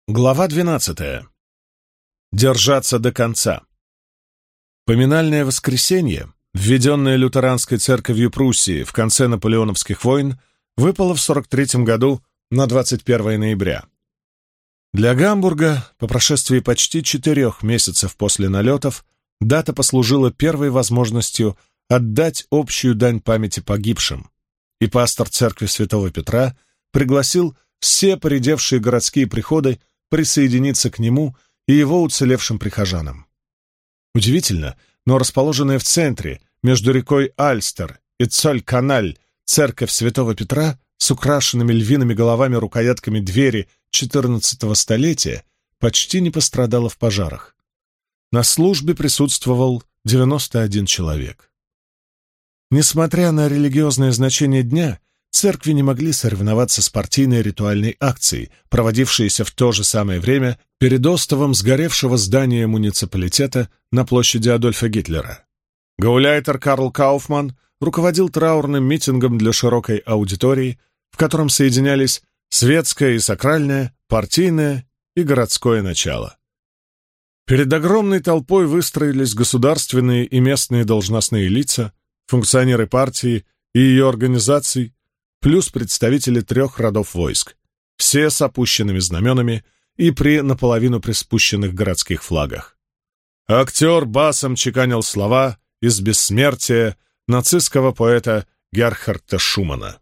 Глава 12. Держаться до конца. Поминальное воскресенье, введенное лютеранской церковью Пруссии в конце наполеоновских войн, выпало в 43 году на 21 ноября. Для Гамбурга, по прошествии почти 4 месяцев после налетов, дата послужила первой возможностью отдать общую дань памяти погибшим, и пастор церкви Святого Петра пригласил все поредевшие городские приходы присоединиться к нему и его уцелевшим прихожанам. Удивительно, но расположенная в центре, между рекой Альстер и Цоль-Каналь, церковь Святого Петра с украшенными львиными головами рукоятками двери XIV столетия почти не пострадала в пожарах. На службе присутствовал 91 человек. Несмотря на религиозное значение дня, церкви не могли соревноваться с партийной ритуальной акцией, проводившейся в то же самое время перед остовом сгоревшего здания муниципалитета на площади Адольфа Гитлера. Гауляйтер Карл Кауфман руководил траурным митингом для широкой аудитории, в котором соединялись светское и сакральное, партийное и городское начало. Перед огромной толпой выстроились государственные и местные должностные лица, функционеры партии и ее организаций, плюс представители 3 родов войск, все с опущенными знаменами и при наполовину приспущенных городских флагах. Актер басом чеканил слова из «Бессмертия» нацистского поэта Герхарда Шумана.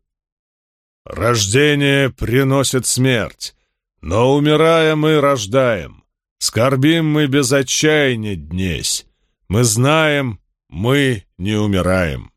«Рождение приносит смерть, но, умирая, мы рождаем. Скорбим мы без отчаяния днесь. Мы знаем, мы не умираем».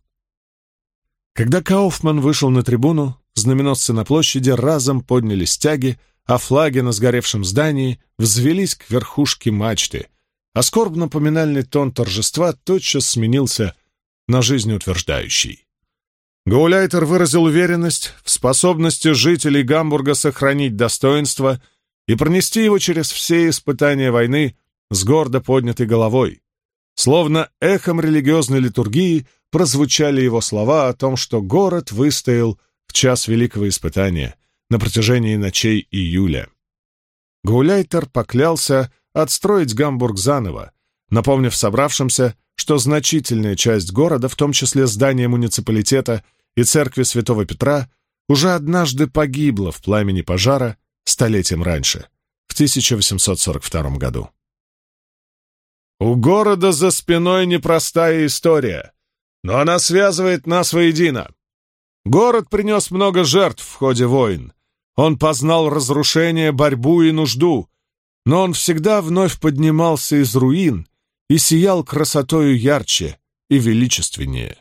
Когда Кауфман вышел на трибуну, знаменосцы на площади разом подняли стяги, а флаги на сгоревшем здании взвелись к верхушке мачты, а скорбно-поминальный тон торжества тотчас сменился на жизнеутверждающий. Гауляйтер выразил уверенность в способности жителей Гамбурга сохранить достоинство и пронести его через все испытания войны с гордо поднятой головой. Словно эхом религиозной литургии прозвучали его слова о том, что город выстоял в час великого испытания на протяжении ночей июля. Гауляйтер поклялся отстроить Гамбург заново, напомнив собравшимся, что значительная часть города, в том числе здание муниципалитета и церкви Святого Петра, уже однажды погибла в пламени пожара столетием раньше, в 1842 году. У города за спиной непростая история, но она связывает нас воедино. Город принес много жертв в ходе войн. Он познал разрушение, борьбу и нужду, но он всегда вновь поднимался из руин и сиял красотою ярче и величественнее.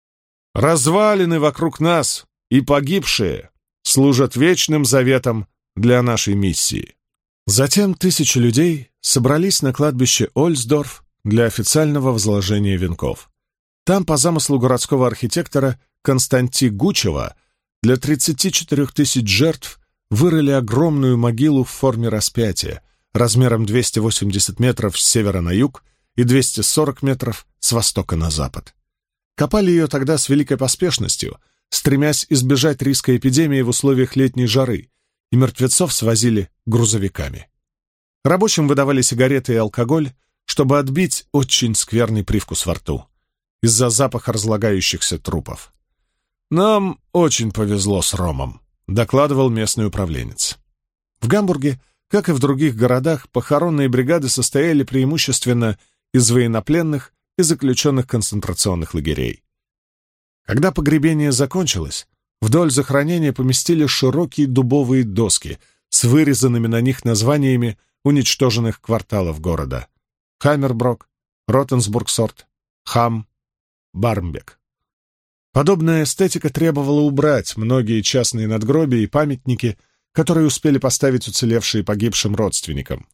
Развалины вокруг нас и погибшие служат вечным заветом для нашей миссии. Затем 1000 людей собрались на кладбище Ольсдорф для официального возложения венков. Там, по замыслу городского архитектора Константи Гучева, для 34 000 жертв вырыли огромную могилу в форме распятия, размером 280 метров с севера на юг и 240 метров с востока на запад. Копали ее тогда с великой поспешностью, стремясь избежать риска эпидемии в условиях летней жары, и мертвецов свозили грузовиками. Рабочим выдавали сигареты и алкоголь, чтобы отбить очень скверный привкус во рту из-за запаха разлагающихся трупов. «Нам очень повезло с ромом», — докладывал местный управленец. В Гамбурге, как и в других городах, похоронные бригады состояли преимущественно из военнопленных и заключенных концентрационных лагерей. Когда погребение закончилось, вдоль захоронения поместили широкие дубовые доски с вырезанными на них названиями уничтоженных кварталов города: Хаммерброк, Ротенсбургсорт, Хам, Бармбек. Подобная эстетика требовала убрать многие частные надгробия и памятники, которые успели поставить уцелевшие погибшим родственникам,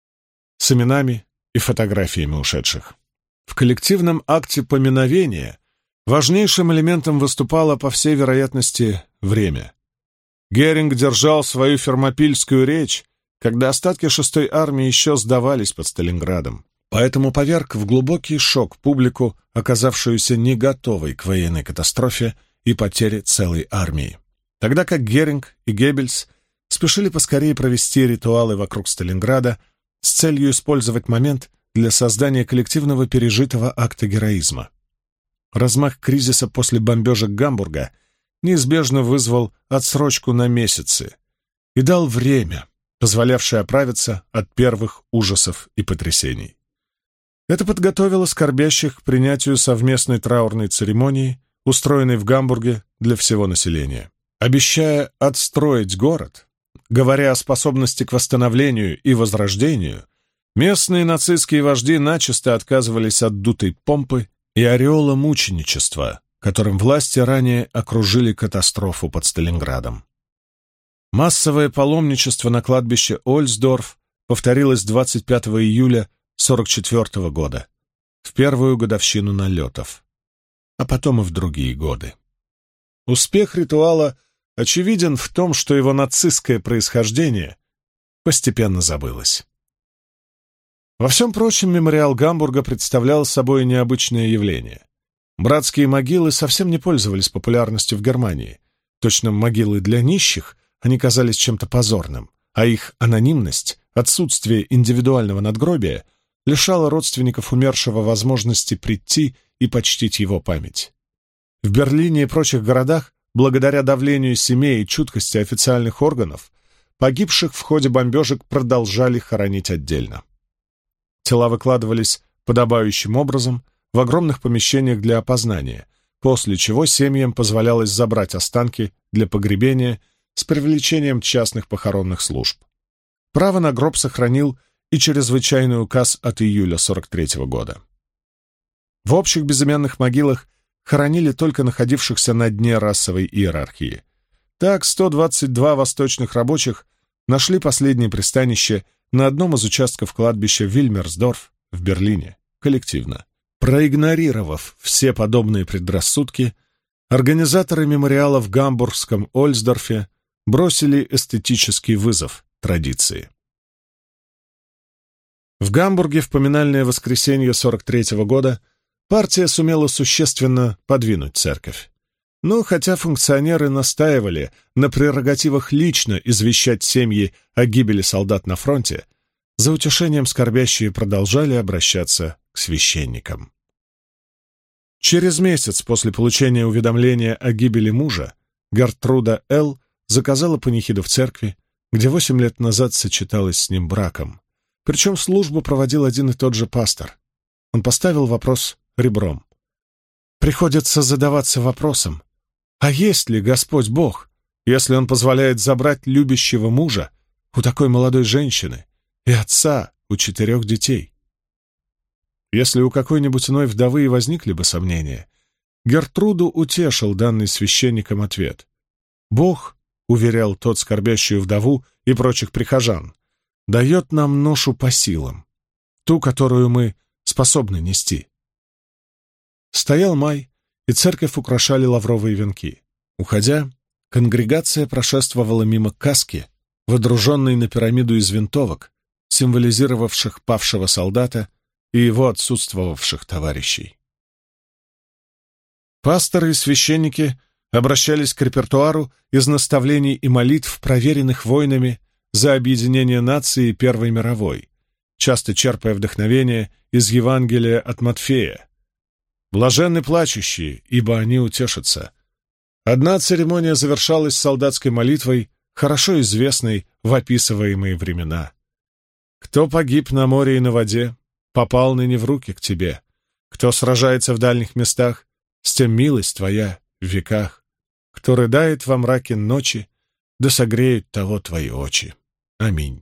с именами и фотографиями ушедших. В коллективном акте поминовения важнейшим элементом выступало, по всей вероятности, время. Геринг держал свою фермопильскую речь, когда остатки 6-й армии еще сдавались под Сталинградом. Поэтому поверг в глубокий шок публику, оказавшуюся не готовой к военной катастрофе и потере целой армии. Тогда как Геринг и Геббельс спешили поскорее провести ритуалы вокруг Сталинграда с целью использовать момент для создания коллективного пережитого акта героизма. Размах кризиса после бомбежек Гамбурга неизбежно вызвал отсрочку на месяцы и дал время, позволявшее оправиться от первых ужасов и потрясений. Это подготовило скорбящих к принятию совместной траурной церемонии, устроенной в Гамбурге для всего населения. Обещая отстроить город, говоря о способности к восстановлению и возрождению, местные нацистские вожди начисто отказывались от дутой помпы и ореола мученичества, которым власти ранее окружили катастрофу под Сталинградом. Массовое паломничество на кладбище Ольсдорф повторилось 25 июля 1944 года, в первую годовщину налетов, а потом и в другие годы. Успех ритуала очевиден в том, что его нацистское происхождение постепенно забылось. Во всем прочем, мемориал Гамбурга представлял собой необычное явление. Братские могилы совсем не пользовались популярностью в Германии. Точно могилы для нищих они казались чем-то позорным, а их анонимность, отсутствие индивидуального надгробия лишало родственников умершего возможности прийти и почтить его память. В Берлине и прочих городах, благодаря давлению семей и чуткости официальных органов, погибших в ходе бомбежек продолжали хоронить отдельно. Тела выкладывались подобающим образом в огромных помещениях для опознания, после чего семьям позволялось забрать останки для погребения с привлечением частных похоронных служб. Право на гроб сохранил и чрезвычайный указ от июля 1943 года. В общих безымянных могилах хоронили только находившихся на дне расовой иерархии. Так 122 восточных рабочих нашли последнее пристанище на одном из участков кладбища Вильмерсдорф в Берлине, коллективно. Проигнорировав все подобные предрассудки, организаторы мемориала в гамбургском Ольсдорфе бросили эстетический вызов традиции. В Гамбурге в поминальное воскресенье 1943 года партия сумела существенно подвинуть церковь. Но хотя функционеры настаивали на прерогативах лично извещать семьи о гибели солдат на фронте, за утешением скорбящие продолжали обращаться к священникам. Через месяц после получения уведомления о гибели мужа Гертруда Л. заказала панихиду в церкви, где 8 лет назад сочеталась с ним браком. Причем службу проводил один и тот же пастор. Он поставил вопрос ребром. Приходится задаваться вопросом, а есть ли Господь Бог, если Он позволяет забрать любящего мужа у такой молодой женщины и отца у 4 детей? Если у какой-нибудь иной вдовы и возникли бы сомнения, Гертруду утешил данный священником ответ. Бог, уверял тот скорбящую вдову и прочих прихожан, дает нам ношу по силам, ту, которую мы способны нести. Стоял май, и церковь украшали лавровые венки. Уходя, конгрегация прошествовала мимо каски, водруженной на пирамиду из винтовок, символизировавших павшего солдата и его отсутствовавших товарищей. Пасторы и священники обращались к репертуару из наставлений и молитв, проверенных войнами за объединение нации Первой мировой, часто черпая вдохновение из Евангелия от Матфея. «Блаженны плачущие, ибо они утешатся». Одна церемония завершалась солдатской молитвой, хорошо известной в описываемые времена. «Кто погиб на море и на воде, попал ныне в руки к тебе. Кто сражается в дальних местах, с тем милость твоя в веках. Кто рыдает во мраке ночи, да согреют того твои очи. Аминь».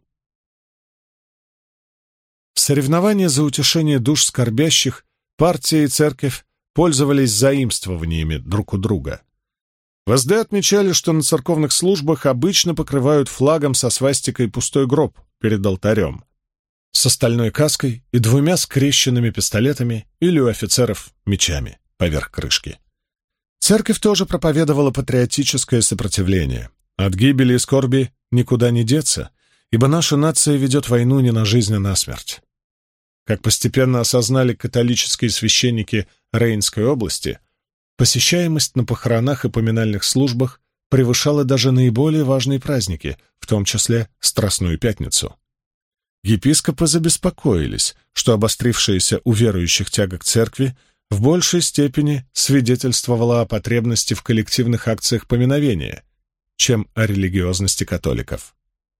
В соревновании за утешение душ скорбящих партия и церковь пользовались заимствованиями друг у друга. В СД отмечали, что на церковных службах обычно покрывают флагом со свастикой пустой гроб перед алтарем, с остальной каской и 2 скрещенными пистолетами или у офицеров мечами поверх крышки. Церковь тоже проповедовала патриотическое сопротивление. От гибели и скорби никуда не деться, ибо наша нация ведет войну не на жизнь, а на смерть. Как постепенно осознали католические священники Рейнской области, посещаемость на похоронах и поминальных службах превышала даже наиболее важные праздники, в том числе Страстную Пятницу. Епископы забеспокоились, что обострившаяся у верующих тяга к церкви в большей степени свидетельствовала о потребности в коллективных акциях поминовения, чем о религиозности католиков.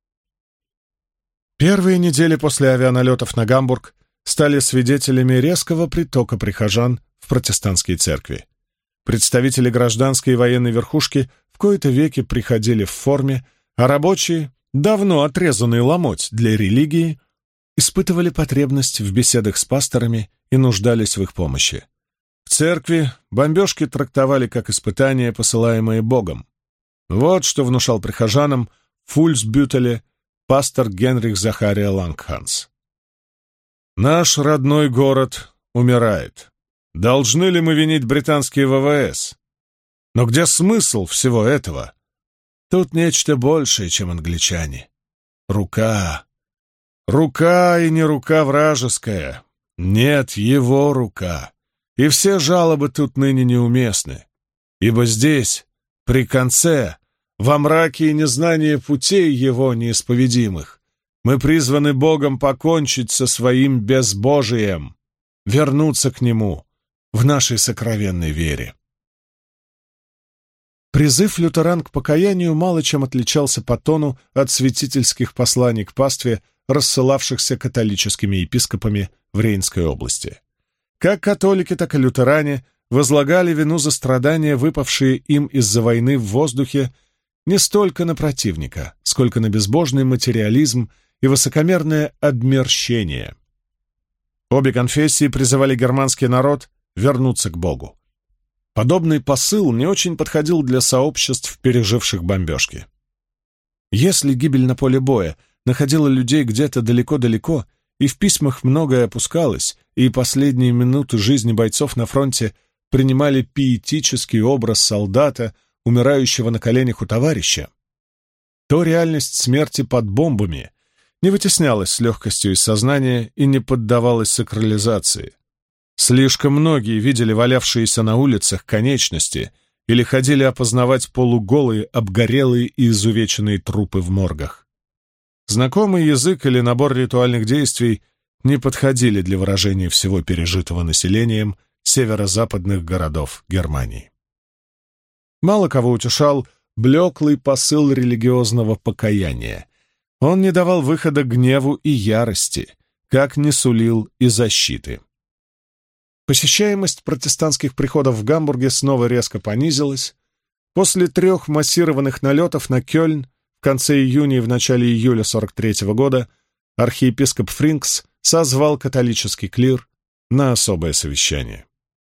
Первые недели после авианалетов на Гамбург стали свидетелями резкого притока прихожан в протестантские церкви. Представители гражданской и военной верхушки в кои-то веки приходили в форме, а рабочие, давно отрезанные ломоть для религии, испытывали потребность в беседах с пасторами и нуждались в их помощи. В церкви бомбежки трактовали как испытания, посылаемые Богом. Вот что внушал прихожанам в Фульсбютеле пастор Генрих Захария Лангханс. «Наш родной город умирает. Должны ли мы винить британские ВВС? Но где смысл всего этого? Тут нечто большее, чем англичане. Рука. Рука и не рука вражеская. Нет, его рука. И все жалобы тут ныне неуместны. Ибо здесь, при конце, во мраке и незнании путей его неисповедимых, мы призваны Богом покончить со своим безбожием, вернуться к Нему в нашей сокровенной вере». Призыв лютеран к покаянию мало чем отличался по тону от святительских посланий к пастве, рассылавшихся католическими епископами в Рейнской области. Как католики, так и лютеране возлагали вину за страдания, выпавшие им из-за войны в воздухе, не столько на противника, сколько на безбожный материализм и высокомерное обмерщение. Обе конфессии призывали германский народ вернуться к Богу. Подобный посыл не очень подходил для сообществ, переживших бомбежки. Если гибель на поле боя находила людей где-то далеко-далеко, и в письмах многое опускалось, и последние минуты жизни бойцов на фронте принимали пиетический образ солдата, умирающего на коленях у товарища, то реальность смерти под бомбами не вытеснялась с легкостью из сознания и не поддавалась сакрализации. Слишком многие видели валявшиеся на улицах конечности или ходили опознавать полуголые, обгорелые и изувеченные трупы в моргах. Знакомый язык или набор ритуальных действий не подходили для выражения всего пережитого населением северо-западных городов Германии. Мало кого утешал блеклый посыл религиозного покаяния. Он не давал выхода гневу и ярости, как не сулил и защиты. Посещаемость протестантских приходов в Гамбурге снова резко понизилась. После 3 массированных налетов на Кёльн в конце июня и в начале июля 43-го года архиепископ Фринкс созвал католический клир на особое совещание.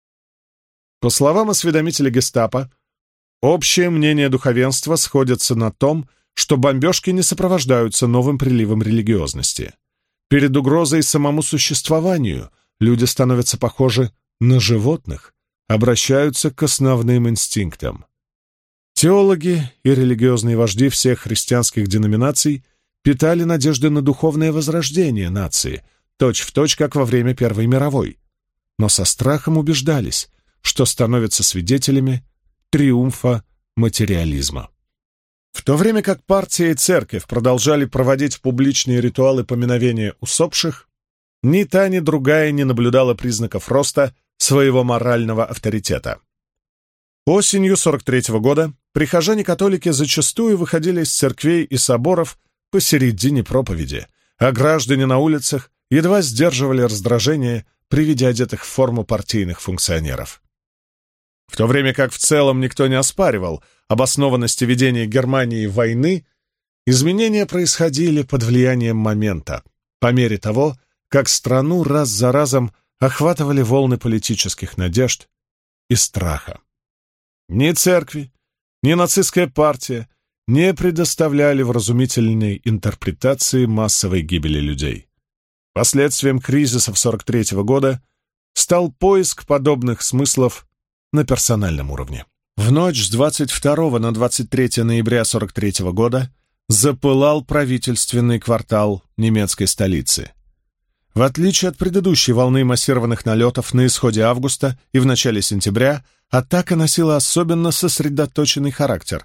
По словам осведомителя гестапо, общее мнение духовенства сходится на том, что бомбежки не сопровождаются новым приливом религиозности. Перед угрозой самому существованию люди становятся похожи на животных, обращаются к основным инстинктам. Теологи и религиозные вожди всех христианских деноминаций питали надежды на духовное возрождение нации, точь-в-точь, как во время Первой мировой, но со страхом убеждались, что становятся свидетелями триумфа материализма. В то время как партия и церковь продолжали проводить публичные ритуалы поминовения усопших, ни та, ни другая не наблюдала признаков роста своего морального авторитета. Осенью 43-го года прихожане-католики зачастую выходили из церквей и соборов посередине проповеди, а граждане на улицах едва сдерживали раздражение при виде одетых в форму партийных функционеров. В то время как в целом никто не оспаривал обоснованности ведения Германии войны, изменения происходили под влиянием момента, по мере того, как страну раз за разом охватывали волны политических надежд и страха. Ни церкви, ни нацистская партия не предоставляли вразумительной интерпретации массовой гибели людей. Последствием кризисов 43-го года стал поиск подобных смыслов на персональном уровне. В ночь с 22 на 23 ноября 43-го года запылал правительственный квартал немецкой столицы. В отличие от предыдущей волны массированных налетов на исходе августа и в начале сентября, атака носила особенно сосредоточенный характер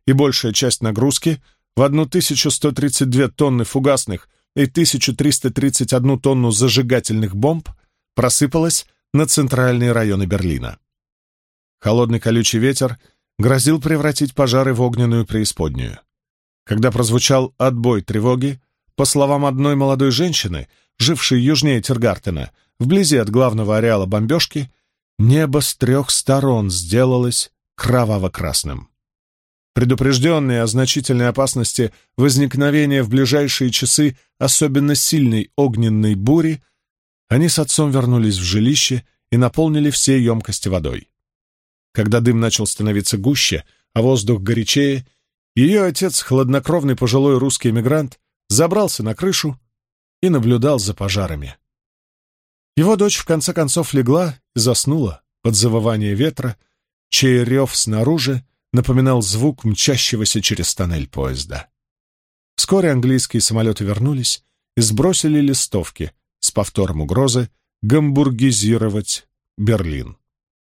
и большая часть нагрузки в 1132 тонны фугасных и 1331 тонну зажигательных бомб просыпалась на центральные районы Берлина. Холодный колючий ветер грозил превратить пожары в огненную преисподнюю. Когда прозвучал отбой тревоги, по словам одной молодой женщины, жившей южнее Тиргартена, вблизи от главного ареала бомбежки, небо с 3 сторон сделалось кроваво-красным. Предупрежденные о значительной опасности возникновения в ближайшие часы особенно сильной огненной бури, они с отцом вернулись в жилище и наполнили все емкости водой. Когда дым начал становиться гуще, а воздух горячее, ее отец, хладнокровный пожилой русский эмигрант, забрался на крышу и наблюдал за пожарами. Его дочь в конце концов легла и заснула под завывание ветра, чей рев снаружи напоминал звук мчащегося через тоннель поезда. Вскоре английские самолеты вернулись и сбросили листовки с повтором угрозы гамбургизировать Берлин.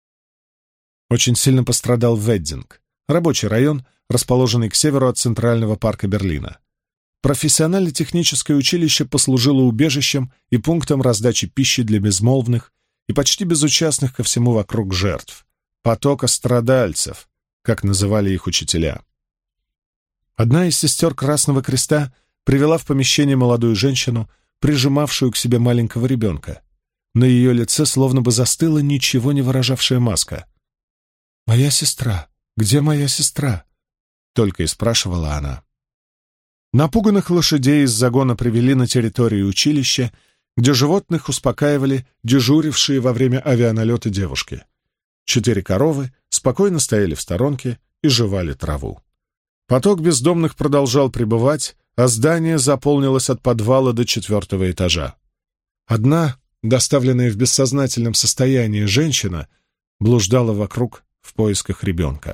Очень сильно пострадал Веддинг, рабочий район, расположенный к северу от Центрального парка Берлина. Профессионально-техническое училище послужило убежищем и пунктом раздачи пищи для безмолвных и почти безучастных ко всему вокруг жертв, потока страдальцев, как называли их учителя. Одна из сестер Красного Креста привела в помещение молодую женщину, прижимавшую к себе маленького ребенка. На ее лице словно бы застыла ничего не выражавшая маска. «Моя сестра? Где моя сестра?» — только и спрашивала она. Напуганных лошадей из загона привели на территорию училища, где животных успокаивали дежурившие во время авианалета девушки. 4 коровы спокойно стояли в сторонке и жевали траву. Поток бездомных продолжал прибывать, а здание заполнилось от подвала до 4-го этажа. Одна, доставленная в бессознательном состоянии женщина, блуждала вокруг в поисках ребенка.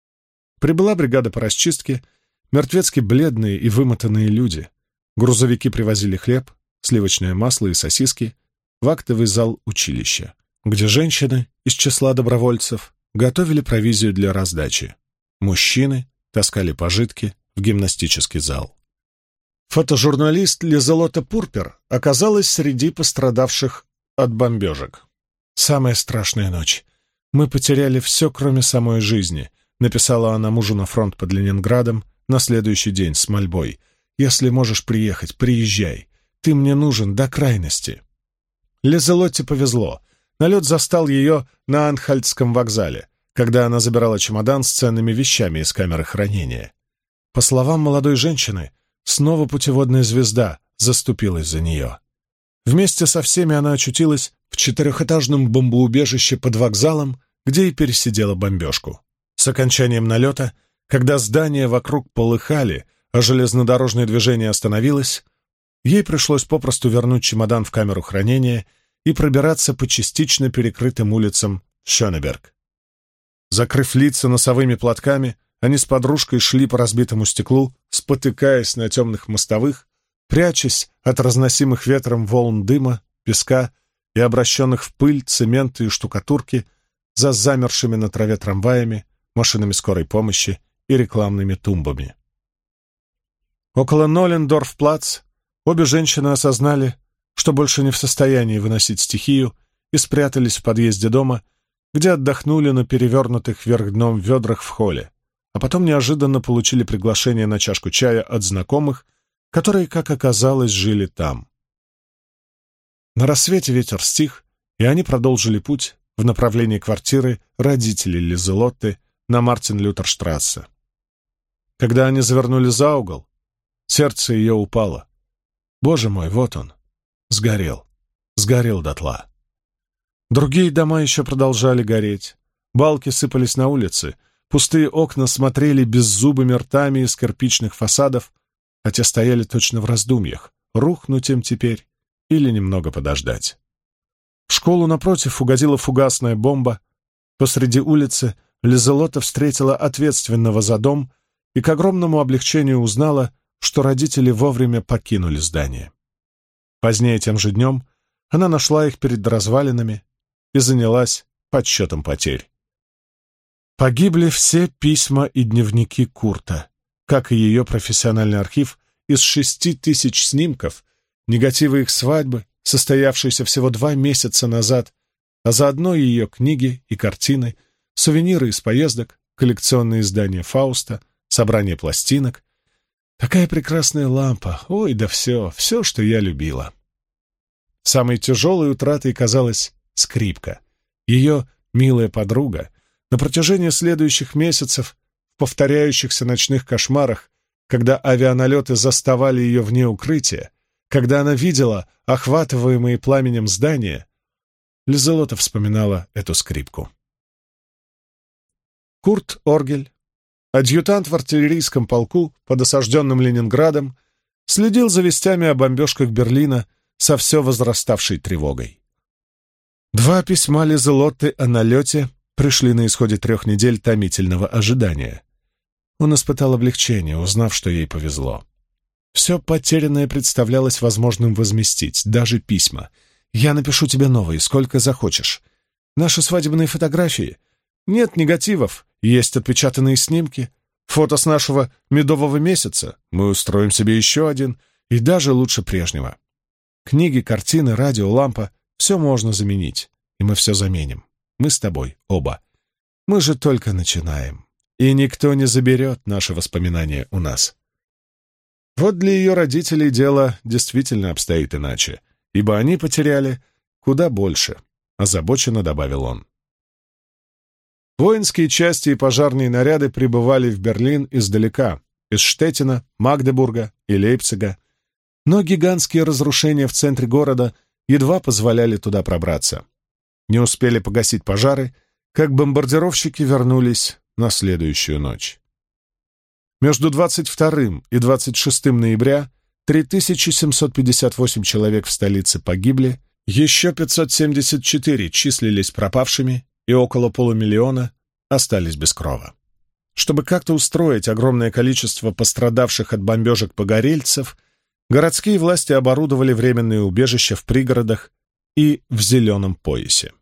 Прибыла бригада по расчистке, мертвецки бледные и вымотанные люди. Грузовики привозили хлеб, сливочное масло и сосиски в актовый зал училища, где женщины из числа добровольцев готовили провизию для раздачи. Мужчины таскали пожитки в гимнастический зал. Фотожурналист Лизелота Пурпер оказалась среди пострадавших от бомбежек. «Самая страшная ночь. Мы потеряли все, кроме самой жизни», — написала она мужу на фронт под Ленинградом на следующий день с мольбой. «Если можешь приехать, приезжай. Ты мне нужен до крайности». Лизелотте повезло. Налет застал ее на Анхальтском вокзале, когда она забирала чемодан с ценными вещами из камеры хранения. По словам молодой женщины, снова путеводная звезда заступилась за нее. Вместе со всеми она очутилась в 4-этажном бомбоубежище под вокзалом, где и пересидела бомбежку. С окончанием налета, когда здания вокруг полыхали, а железнодорожное движение остановилось, ей пришлось попросту вернуть чемодан в камеру хранения и пробираться по частично перекрытым улицам Шёнеберг. Закрыв лица носовыми платками, они с подружкой шли по разбитому стеклу, спотыкаясь на темных мостовых, прячась от разносимых ветром волн дыма, песка и обращенных в пыль, цемента и штукатурки за замершими на траве трамваями, машинами скорой помощи и рекламными тумбами. Около Ноллендорф-плац обе женщины осознали, что больше не в состоянии выносить стихию, и спрятались в подъезде дома, где отдохнули на перевернутых вверх дном ведрах в холле, а потом неожиданно получили приглашение на чашку чая от знакомых, которые, как оказалось, жили там. На рассвете ветер стих, и они продолжили путь в направлении квартиры родителей Лизелотты на Мартин-Лютер-штрассе. Когда они завернули за угол, сердце ее упало. Боже мой, вот он, сгорел дотла. Другие дома еще продолжали гореть, балки сыпались на улицы, пустые окна смотрели беззубыми ртами из кирпичных фасадов, а те стояли точно в раздумьях, рухнуть им теперь или немного подождать. В школу напротив угодила фугасная бомба. Посреди улицы Лизелотта встретила ответственного за дом и к огромному облегчению узнала, что родители вовремя покинули здание. Позднее тем же днем она нашла их перед развалинами и занялась подсчетом потерь. Погибли все письма и дневники Курта, как и ее профессиональный архив из 6000 снимков, негативы их свадьбы, состоявшейся всего 2 месяца назад, а заодно и ее книги и картины, сувениры из поездок, коллекционные издания Фауста, собрание пластинок. Такая прекрасная лампа, ой, да все, что я любила. Самой тяжелой утратой казалась скрипка, ее милая подруга, на протяжении следующих месяцев в повторяющихся ночных кошмарах, когда авианалеты заставали ее вне укрытия, когда она видела охватываемые пламенем здания, Лизелота вспоминала эту скрипку. Курт Оргель, адъютант в артиллерийском полку под осажденным Ленинградом, следил за вестями о бомбежках Берлина со все возраставшей тревогой. 2 письма Лизелотты о налете пришли на исходе 3 недель томительного ожидания. Он испытал облегчение, узнав, что ей повезло. Все потерянное представлялось возможным возместить, даже письма. «Я напишу тебе новые, сколько захочешь. Наши свадебные фотографии. Нет негативов, есть отпечатанные снимки. Фото с нашего медового месяца. Мы устроим себе еще один, и даже лучше прежнего. Книги, картины, радио, лампа — все можно заменить, и мы все заменим. Мы с тобой оба. Мы же только начинаем, и никто не заберет наши воспоминания у нас». Вот для ее родителей дело действительно обстоит иначе, ибо они потеряли куда больше, озабоченно добавил он. Воинские части и пожарные наряды прибывали в Берлин издалека, из Штеттина, Магдебурга и Лейпцига, но гигантские разрушения в центре города едва позволяли туда пробраться. Не успели погасить пожары, как бомбардировщики вернулись на следующую ночь. Между 22 и 26 ноября 3758 человек в столице погибли, еще 574 числились пропавшими, и около полумиллиона остались без крова. Чтобы как-то устроить огромное количество пострадавших от бомбежек погорельцев, городские власти оборудовали временные убежища в пригородах и в зеленом поясе.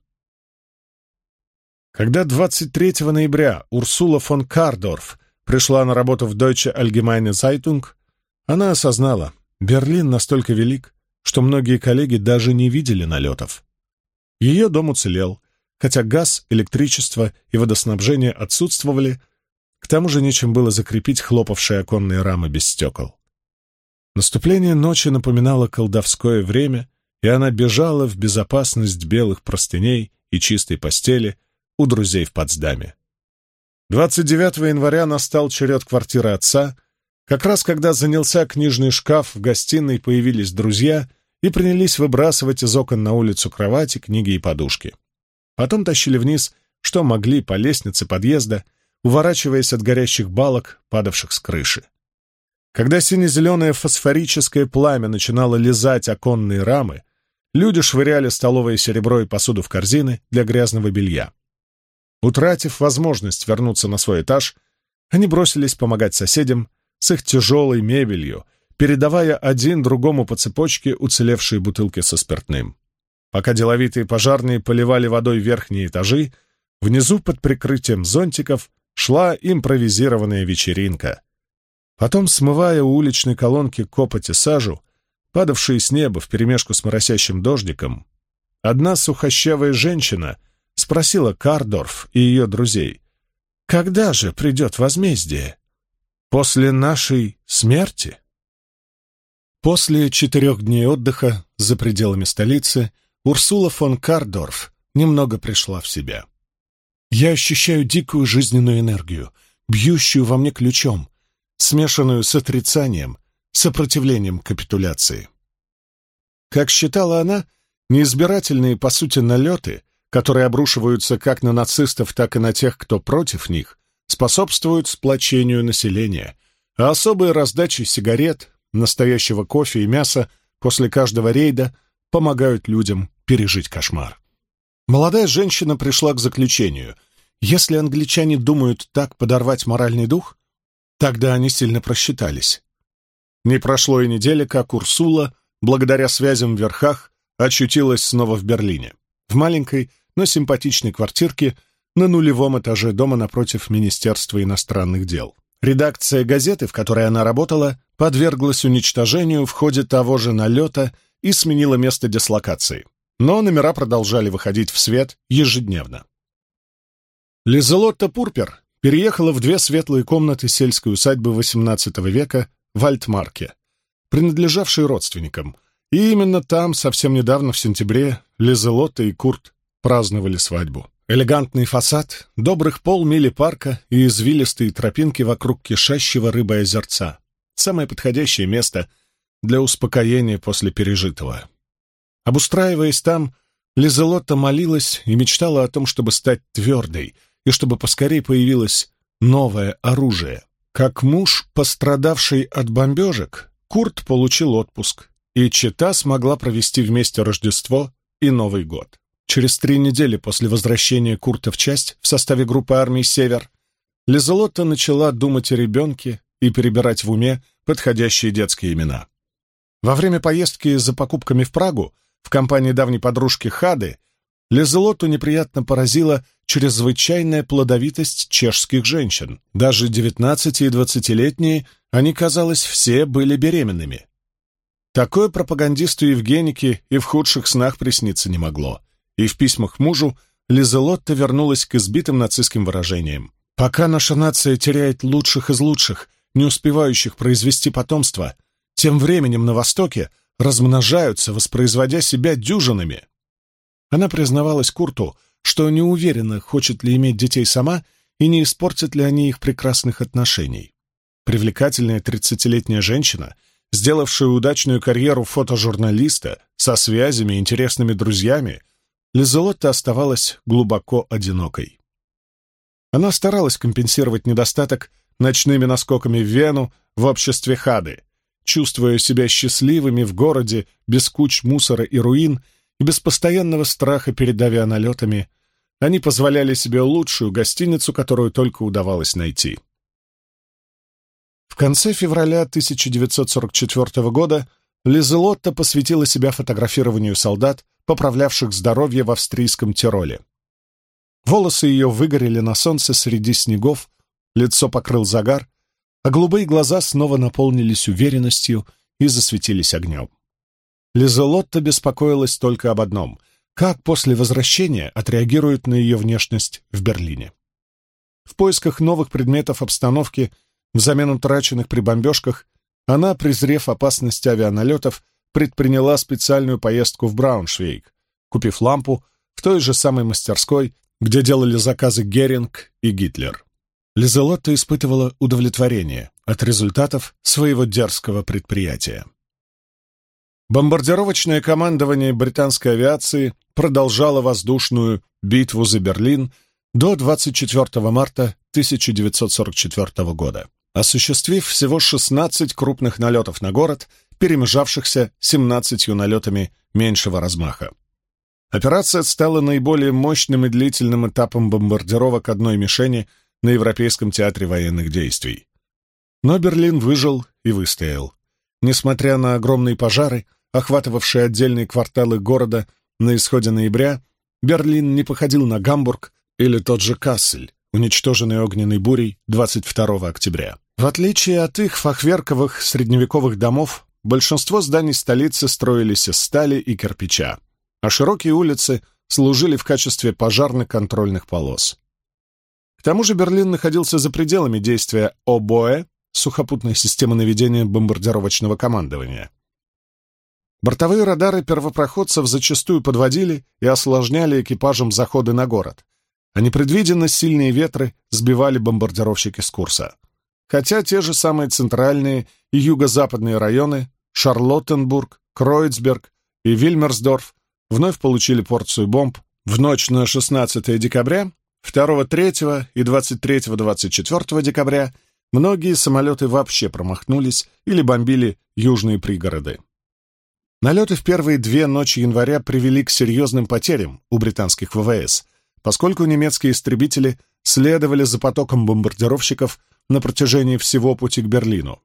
Когда 23 ноября Урсула фон Кардорф пришла на работу в Deutsche Allgemeine Zeitung, она осознала, Берлин настолько велик, что многие коллеги даже не видели налетов. Ее дом уцелел, хотя газ, электричество и водоснабжение отсутствовали, к тому же нечем было закрепить хлопавшие оконные рамы без стекол. Наступление ночи напоминало колдовское время, и она бежала в безопасность белых простыней и чистой постели у друзей в Потсдаме. 29 января настал черед квартиры отца. Как раз когда занялся книжный шкаф, в гостиной появились друзья и принялись выбрасывать из окон на улицу кровати, книги и подушки. Потом тащили вниз, что могли, по лестнице подъезда, уворачиваясь от горящих балок, падавших с крыши. Когда сине-зеленое фосфорическое пламя начинало лизать оконные рамы, люди швыряли столовое серебро и посуду в корзины для грязного белья. Утратив возможность вернуться на свой этаж, они бросились помогать соседям с их тяжелой мебелью, передавая один другому по цепочке уцелевшие бутылки со спиртным. Пока деловитые пожарные поливали водой верхние этажи, внизу под прикрытием зонтиков шла импровизированная вечеринка. Потом, смывая у уличной колонки копоть и сажу, падавшие с неба вперемешку с моросящим дождиком, одна сухощавая женщина спросила Кардорф и ее друзей: «Когда же придет возмездие? После нашей смерти?» После 4 дней отдыха за пределами столицы Урсула фон Кардорф немного пришла в себя. «Я ощущаю дикую жизненную энергию, бьющую во мне ключом, смешанную с отрицанием, сопротивлением капитуляции». Как считала она, неизбирательные, по сути, налеты, которые обрушиваются как на нацистов, так и на тех, кто против них, способствуют сплочению населения, а особые раздачи сигарет, настоящего кофе и мяса после каждого рейда помогают людям пережить кошмар. Молодая женщина пришла к заключению: если англичане думают так подорвать моральный дух, тогда они сильно просчитались. Не прошло и недели, как Урсула, благодаря связям в верхах, очутилась снова в Берлине, в маленькой, но симпатичной квартирке на нулевом этаже дома напротив Министерства иностранных дел. Редакция газеты, в которой она работала, подверглась уничтожению в ходе того же налета и сменила место дислокации. Но номера продолжали выходить в свет ежедневно. Лизелотта Пурпер переехала в 2 светлые комнаты сельской усадьбы XVIII века в Альтмарке, принадлежавшей родственникам, и именно там совсем недавно, в сентябре, Лизелотта и Курт праздновали свадьбу. Элегантный фасад, добрых полмили парка и извилистые тропинки вокруг кишащего рыбой озерца — самое подходящее место для успокоения после пережитого. Обустраиваясь там, Лизелотта молилась и мечтала о том, чтобы стать твердой и чтобы поскорее появилось новое оружие. Как муж, пострадавший от бомбежек, Курт получил отпуск, и чета смогла провести вместе Рождество и Новый год. Через 3 недели после возвращения Курта в часть в составе группы армий «Север» Лизелотта начала думать о ребенке и перебирать в уме подходящие детские имена. Во время поездки за покупками в Прагу в компании давней подружки Хады Лизелотту неприятно поразила чрезвычайная плодовитость чешских женщин. Даже 19- и 20-летние, они, казалось, все были беременными. Такое пропагандисту Евгенике и в худших снах присниться не могло. И в письмах мужу Лизелотта вернулась к избитым нацистским выражениям. «Пока наша нация теряет лучших из лучших, не успевающих произвести потомство, тем временем на Востоке размножаются, воспроизводя себя дюжинами». Она признавалась Курту, что не уверена, хочет ли иметь детей сама и не испортят ли они их прекрасных отношений. Привлекательная 30-летняя женщина, сделавшая удачную карьеру фотожурналиста, со связями и интересными друзьями, Лизелотта оставалась глубоко одинокой. Она старалась компенсировать недостаток ночными наскоками в Вену в обществе Хады, чувствуя себя счастливыми в городе без куч мусора и руин и без постоянного страха перед авианалетами. Они позволяли себе лучшую гостиницу, которую только удавалось найти. В конце февраля 1944 года Лизелотта посвятила себя фотографированию солдат, поправлявших здоровье в австрийском Тироле. Волосы ее выгорели на солнце среди снегов, лицо покрыл загар, а голубые глаза снова наполнились уверенностью и засветились огнем. Лизелотта беспокоилась только об одном — как после возвращения отреагируют на ее внешность в Берлине. В поисках новых предметов обстановки взамен утраченных при бомбежках она, презрев опасность авианалетов, предприняла специальную поездку в Брауншвейг, купив лампу в той же самой мастерской, где делали заказы Геринг и Гитлер. Лизелотта испытывала удовлетворение от результатов своего дерзкого предприятия. Бомбардировочное командование британской авиации продолжало воздушную битву за Берлин до 24 марта 1944 года, осуществив всего 16 крупных налетов на город, перемежавшихся 17 налетами меньшего размаха. Операция стала наиболее мощным и длительным этапом бомбардировок одной мишени на Европейском театре военных действий. Но Берлин выжил и выстоял. Несмотря на огромные пожары, охватывавшие отдельные кварталы города на исходе ноября, Берлин не походил на Гамбург или тот же Кассель, уничтоженный огненной бурей 22 октября. В отличие от их фахверковых средневековых домов, большинство зданий столицы строились из стали и кирпича, а широкие улицы служили в качестве пожарно-контрольных полос. К тому же Берлин находился за пределами действия ОБОЭ, сухопутной системы наведения бомбардировочного командования. Бортовые радары первопроходцев зачастую подводили и осложняли экипажам заходы на город, а непредвиденно сильные ветры сбивали бомбардировщики с курса. Хотя те же самые центральные и юго-западные районы — Шарлоттенбург, Кройцберг и Вильмерсдорф — вновь получили порцию бомб в ночь на 16 декабря, 2-3 и 23-24 декабря многие самолеты вообще промахнулись или бомбили южные пригороды. Налеты в первые 2 ночи января привели к серьезным потерям у британских ВВС, поскольку немецкие истребители следовали за потоком бомбардировщиков на протяжении всего пути к Берлину.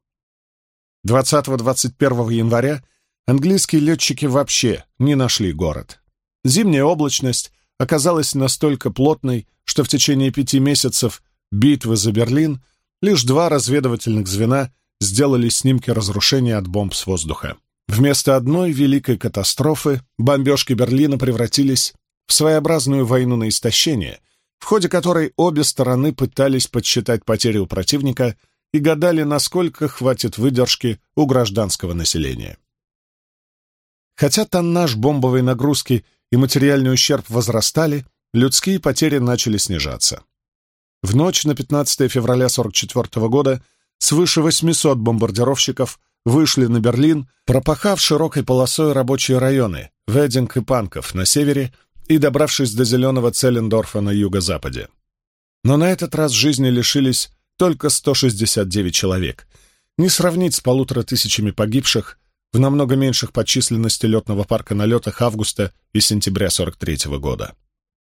20-21 января английские летчики вообще не нашли город. Зимняя облачность, оказалась настолько плотной, что в течение 5 месяцев битвы за Берлин лишь 2 разведывательных звена сделали снимки разрушения от бомб с воздуха. Вместо одной великой катастрофы бомбежки Берлина превратились в своеобразную войну на истощение, в ходе которой обе стороны пытались подсчитать потери у противника и гадали, насколько хватит выдержки у гражданского населения. Хотя тоннаж бомбовой нагрузки и материальный ущерб возрастали, людские потери начали снижаться. В ночь на 15 февраля 1944 года свыше 800 бомбардировщиков вышли на Берлин, пропахав широкой полосой рабочие районы Вединг и Панков на севере и добравшись до зеленого Целлендорфа на юго-западе. Но на этот раз жизни лишились только 169 человек, не сравнить с 1500 погибших в намного меньших по численности летного парка налетах августа и сентября 1943 года.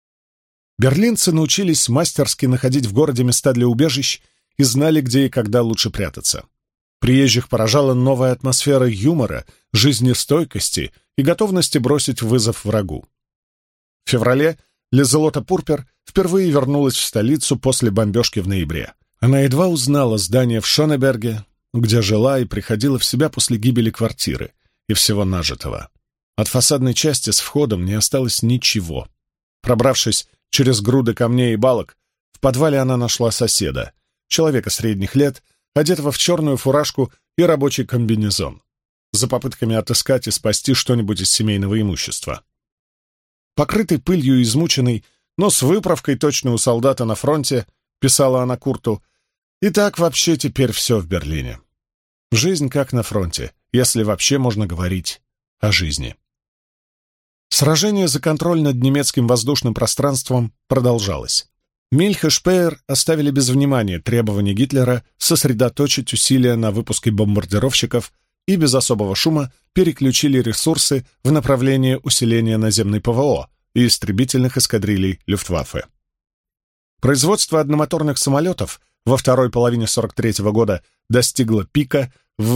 Берлинцы научились мастерски находить в городе места для убежищ и знали, где и когда лучше прятаться. Приезжих поражала новая атмосфера юмора, жизнестойкости и готовности бросить вызов врагу. В феврале Лизелота Пурпер впервые вернулась в столицу после бомбежки в ноябре. Она едва узнала здание в Шонеберге, где жила и приходила в себя после гибели квартиры и всего нажитого. От фасадной части с входом не осталось ничего. Пробравшись через груды камней и балок, в подвале она нашла соседа, человека средних лет, одетого в черную фуражку и рабочий комбинезон, за попытками отыскать и спасти что-нибудь из семейного имущества. Покрытый пылью и измученный, но с выправкой точно у солдата на фронте, писала она Курту, и так вообще теперь все в Берлине. Жизнь как на фронте, если вообще можно говорить о жизни. Сражение за контроль над немецким воздушным пространством продолжалось. Мильх и Шпеер оставили без внимания требования Гитлера сосредоточить усилия на выпуске бомбардировщиков и без особого шума переключили ресурсы в направление усиления наземной ПВО и истребительных эскадрилей Люфтваффе. Производство одномоторных самолетов во второй половине 1943 года достигло пика в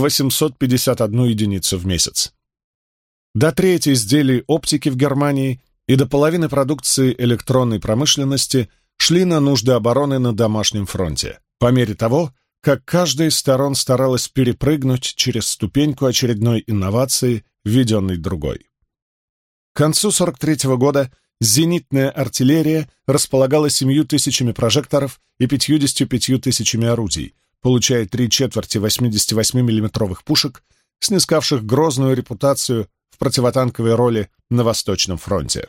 851 единицу в месяц. До трети изделий оптики в Германии и до половины продукции электронной промышленности шли на нужды обороны на домашнем фронте, по мере того, как каждая из сторон старалась перепрыгнуть через ступеньку очередной инновации, введенной другой. К концу 1943 года зенитная артиллерия располагала 7000 прожекторов и 55 тысячами орудий, получая 3/4 88 миллиметровых пушек, снискавших грозную репутацию в противотанковой роли на Восточном фронте.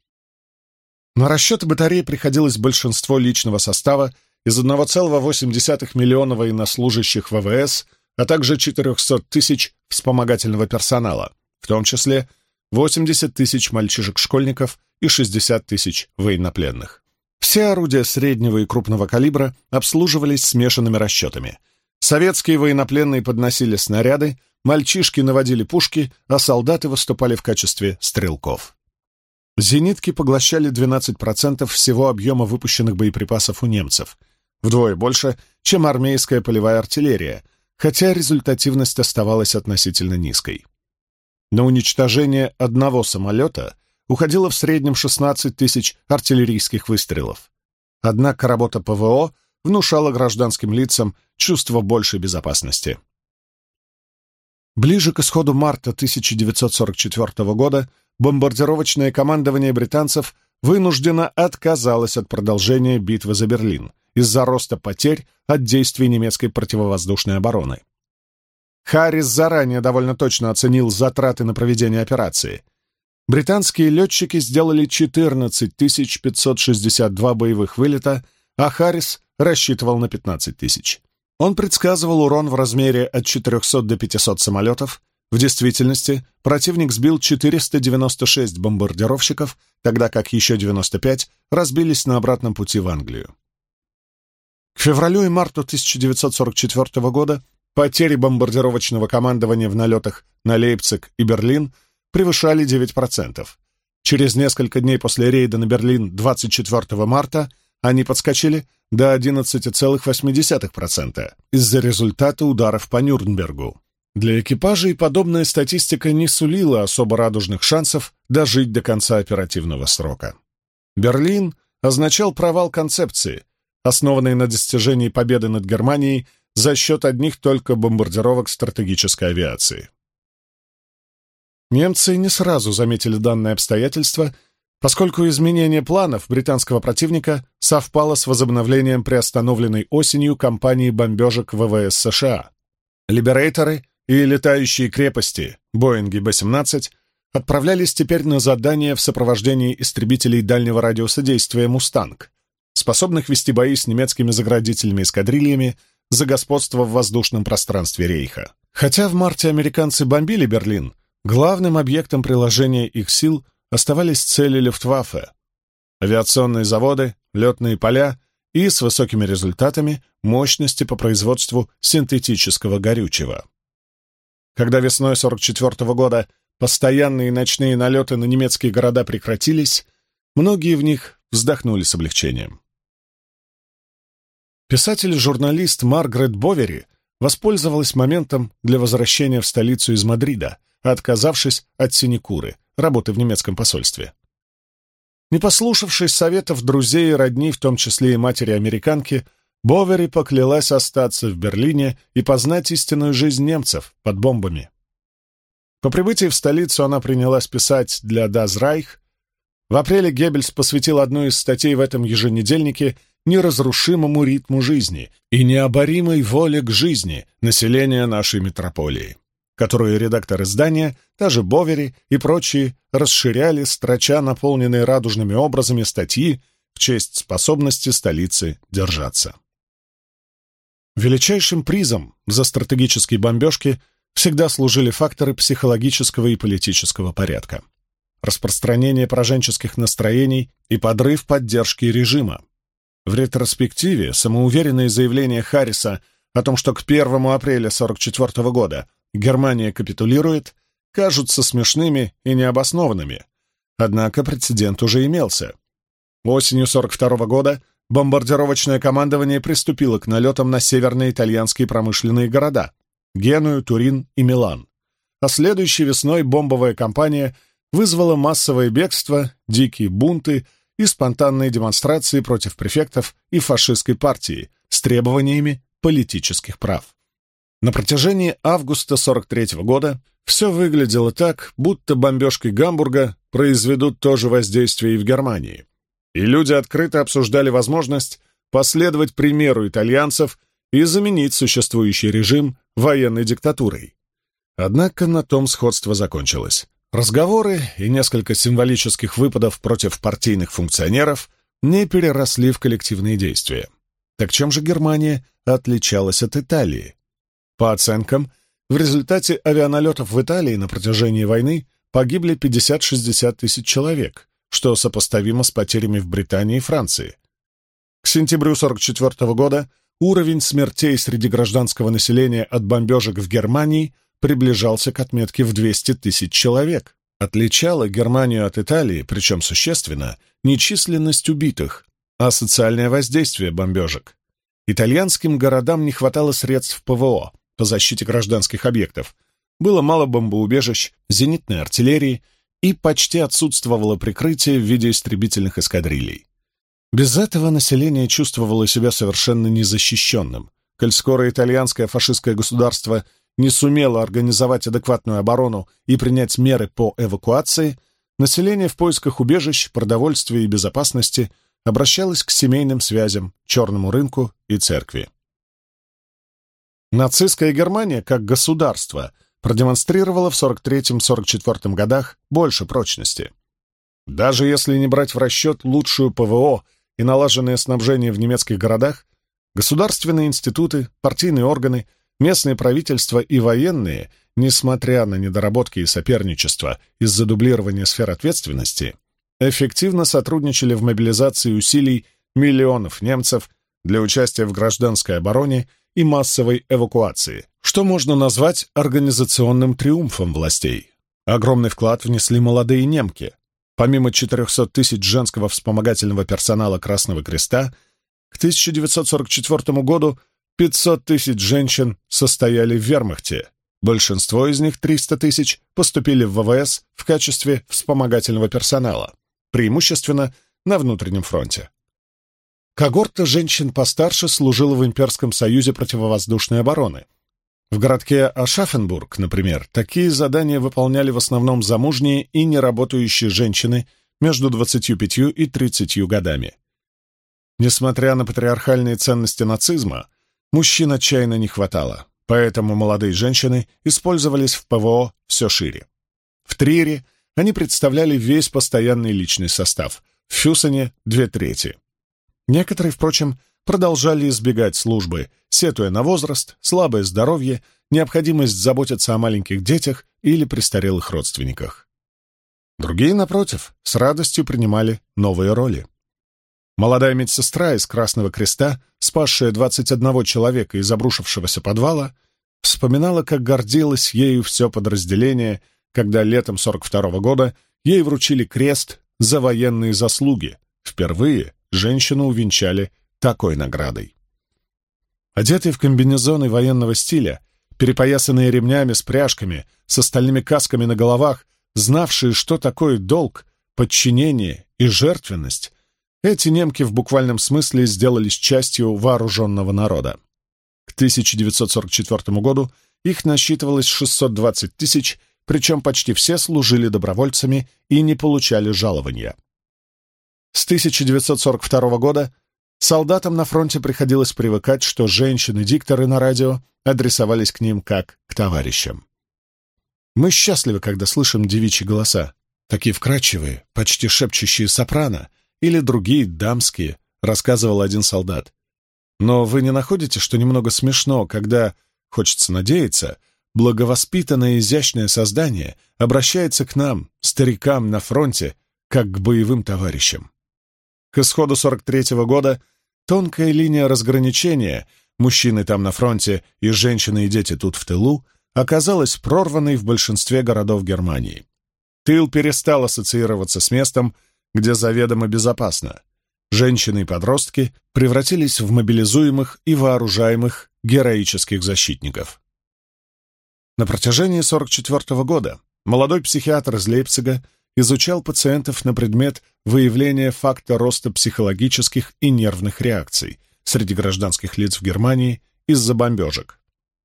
На расчеты батареи приходилось большинство личного состава из 1,8 миллиона военнослужащих ВВС, а также 400 тысяч вспомогательного персонала, в том числе 80 тысяч мальчишек-школьников и 60 тысяч военнопленных. Все орудия среднего и крупного калибра обслуживались смешанными расчетами. Советские военнопленные подносили снаряды, мальчишки наводили пушки, а солдаты выступали в качестве стрелков. Зенитки поглощали 12% всего объема выпущенных боеприпасов у немцев, вдвое больше, чем армейская полевая артиллерия, хотя результативность оставалась относительно низкой. На уничтожение одного самолета уходило в среднем 16 тысяч артиллерийских выстрелов. Однако работа ПВО внушала гражданским лицам чувство большей безопасности. Ближе к исходу марта 1944 года бомбардировочное командование британцев вынужденно отказалось от продолжения битвы за Берлин из-за роста потерь от действий немецкой противовоздушной обороны. Харрис заранее довольно точно оценил затраты на проведение операции. Британские летчики сделали 14 562 боевых вылета, а Харрис рассчитывал на 15 тысяч. Он предсказывал урон в размере от 400 до 500 самолетов. В действительности противник сбил 496 бомбардировщиков, тогда как еще 95 разбились на обратном пути в Англию. К февралю и марту 1944 года потери бомбардировочного командования в налетах на Лейпциг и Берлин превышали 9%. Через несколько дней после рейда на Берлин 24 марта они подскочили до 11,8% из-за результата ударов по Нюрнбергу. Для экипажей подобная статистика не сулила особо радужных шансов дожить до конца оперативного срока. Берлин означал провал концепции, основанной на достижении победы над Германией за счет одних только бомбардировок стратегической авиации. Немцы не сразу заметили данное обстоятельство, поскольку изменение планов британского противника совпало с возобновлением приостановленной осенью кампании бомбежек ВВС США. Либерейторы и летающие крепости Боинги Б-17 отправлялись теперь на задание в сопровождении истребителей дальнего радиуса действия «Мустанг», способных вести бои с немецкими заградительными эскадрильями за господство в воздушном пространстве Рейха. Хотя в марте американцы бомбили Берлин, главным объектом приложения их сил оставались цели Люфтваффе — авиационные заводы, летные поля и, с высокими результатами, мощности по производству синтетического горючего. Когда весной 1944 года постоянные ночные налеты на немецкие города прекратились, многие в них вздохнули с облегчением. Писатель и журналист Маргарет Бовери воспользовалась моментом для возвращения в столицу из Мадрида, отказавшись от синекуры, работы в немецком посольстве. Не послушавшись советов друзей и родней, в том числе и матери-американки, Бовери поклялась остаться в Берлине и познать истинную жизнь немцев под бомбами. По прибытии в столицу она принялась писать для Das Reich. В апреле Геббельс посвятил одну из статей в этом еженедельнике неразрушимому ритму жизни и необоримой воле к жизни населения нашей метрополии, которую редактор издания, та же Бовери и прочие расширяли, строча наполненные радужными образами статьи в честь способности столицы держаться. Величайшим призом за стратегические бомбежки всегда служили факторы психологического и политического порядка, распространение пораженческих настроений и подрыв поддержки режима. В ретроспективе самоуверенные заявления Харриса о том, что к 1 апреля 1944 года Германия капитулирует, кажутся смешными и необоснованными. Однако прецедент уже имелся. Осенью 1942 года бомбардировочное командование приступило к налетам на северные итальянские промышленные города — Геную, Турин и Милан. А следующей весной бомбовая кампания вызвала массовое бегство, дикие бунты и спонтанные демонстрации против префектов и фашистской партии с требованиями политических прав. На протяжении августа 1943 года все выглядело так, будто бомбежки Гамбурга произведут то же воздействие и в Германии. И люди открыто обсуждали возможность последовать примеру итальянцев и заменить существующий режим военной диктатурой. Однако на том сходство закончилось. Разговоры и несколько символических выпадов против партийных функционеров не переросли в коллективные действия. Так чем же Германия отличалась от Италии? По оценкам, в результате авианалетов в Италии на протяжении войны погибли 50-60 тысяч человек, что сопоставимо с потерями в Британии и Франции. К сентябрю 1944 года уровень смертей среди гражданского населения от бомбежек в Германии приближался к отметке в 200 тысяч человек. Отличала Германию от Италии, причем существенно, не численность убитых, а социальное воздействие бомбежек. Итальянским городам не хватало средств ПВО по защите гражданских объектов, было мало бомбоубежищ, зенитной артиллерии и почти отсутствовало прикрытие в виде истребительных эскадрилей. Без этого население чувствовало себя совершенно незащищенным, коль скоро итальянское фашистское государство не сумело организовать адекватную оборону и принять меры по эвакуации, население в поисках убежищ, продовольствия и безопасности обращалось к семейным связям, черному рынку и церкви. Нацистская Германия, как государство, продемонстрировала в 1943-1944 годах больше прочности. Даже если не брать в расчет лучшую ПВО и налаженное снабжение в немецких городах, государственные институты, партийные органы, местные правительства и военные, несмотря на недоработки и соперничество из-за дублирования сфер ответственности, эффективно сотрудничали в мобилизации усилий миллионов немцев для участия в гражданской обороне и массовой эвакуации, что можно назвать организационным триумфом властей. Огромный вклад внесли молодые немки. Помимо 400 тысяч женского вспомогательного персонала Красного Креста, к 1944 году 500 тысяч женщин состояли в вермахте. Большинство из них, 300 тысяч, поступили в ВВС в качестве вспомогательного персонала, преимущественно на внутреннем фронте. Когорта женщин постарше служила в Имперском союзе противовоздушной обороны. В городке Ашафенбург, например, такие задания выполняли в основном замужние и неработающие женщины между 25 и 30 годами. Несмотря на патриархальные ценности нацизма, мужчин отчаянно не хватало, поэтому молодые женщины использовались в ПВО все шире. В Триере они представляли весь постоянный личный состав, в Фюссене — 2/3. Некоторые, впрочем, продолжали избегать службы, сетуя на возраст, слабое здоровье, необходимость заботиться о маленьких детях или престарелых родственниках. Другие, напротив, с радостью принимали новые роли. Молодая медсестра из Красного Креста, спасшая 21 человека из обрушившегося подвала, вспоминала, как гордилось ею все подразделение, когда летом 42-го года ей вручили крест за военные заслуги. Впервые женщину увенчали такой наградой. Одетые в комбинезоны военного стиля, перепоясанные ремнями с пряжками, с остальными касками на головах, знавшие, что такое долг, подчинение и жертвенность, эти немки в буквальном смысле сделались частью вооруженного народа. К 1944 году их насчитывалось 620 тысяч, причем почти все служили добровольцами и не получали жалования. С 1942 года солдатам на фронте приходилось привыкать, что женщины-дикторы на радио адресовались к ним как к товарищам. Мы счастливы, когда слышим девичьи голоса, такие вкрадчивые, почти шепчущие сопрано, или другие дамские, рассказывал один солдат. Но вы не находите, что немного смешно, когда, хочется надеяться, благовоспитанное изящное создание обращается к нам, старикам на фронте, как к боевым товарищам? К исходу 43-го года тонкая линия разграничения, мужчины там на фронте и женщины и дети тут в тылу, оказалась прорванной в большинстве городов Германии. Тыл перестал ассоциироваться с местом, где заведомо безопасно. Женщины и подростки превратились в мобилизуемых и вооружаемых героических защитников. На протяжении 44-го года молодой психиатр из Лейпцига изучал пациентов на предмет выявления факта роста психологических и нервных реакций среди гражданских лиц в Германии из-за бомбежек.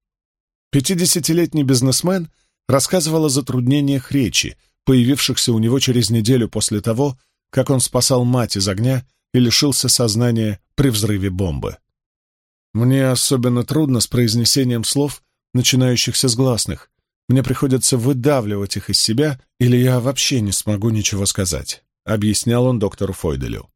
50-летний бизнесмен рассказывал о затруднениях речи, появившихся у него через неделю после того, как он спасал мать из огня и лишился сознания при взрыве бомбы. «Мне особенно трудно с произнесением слов, начинающихся с гласных. Мне приходится выдавливать их из себя, или я вообще не смогу ничего сказать», — объяснял он доктору Фойделю.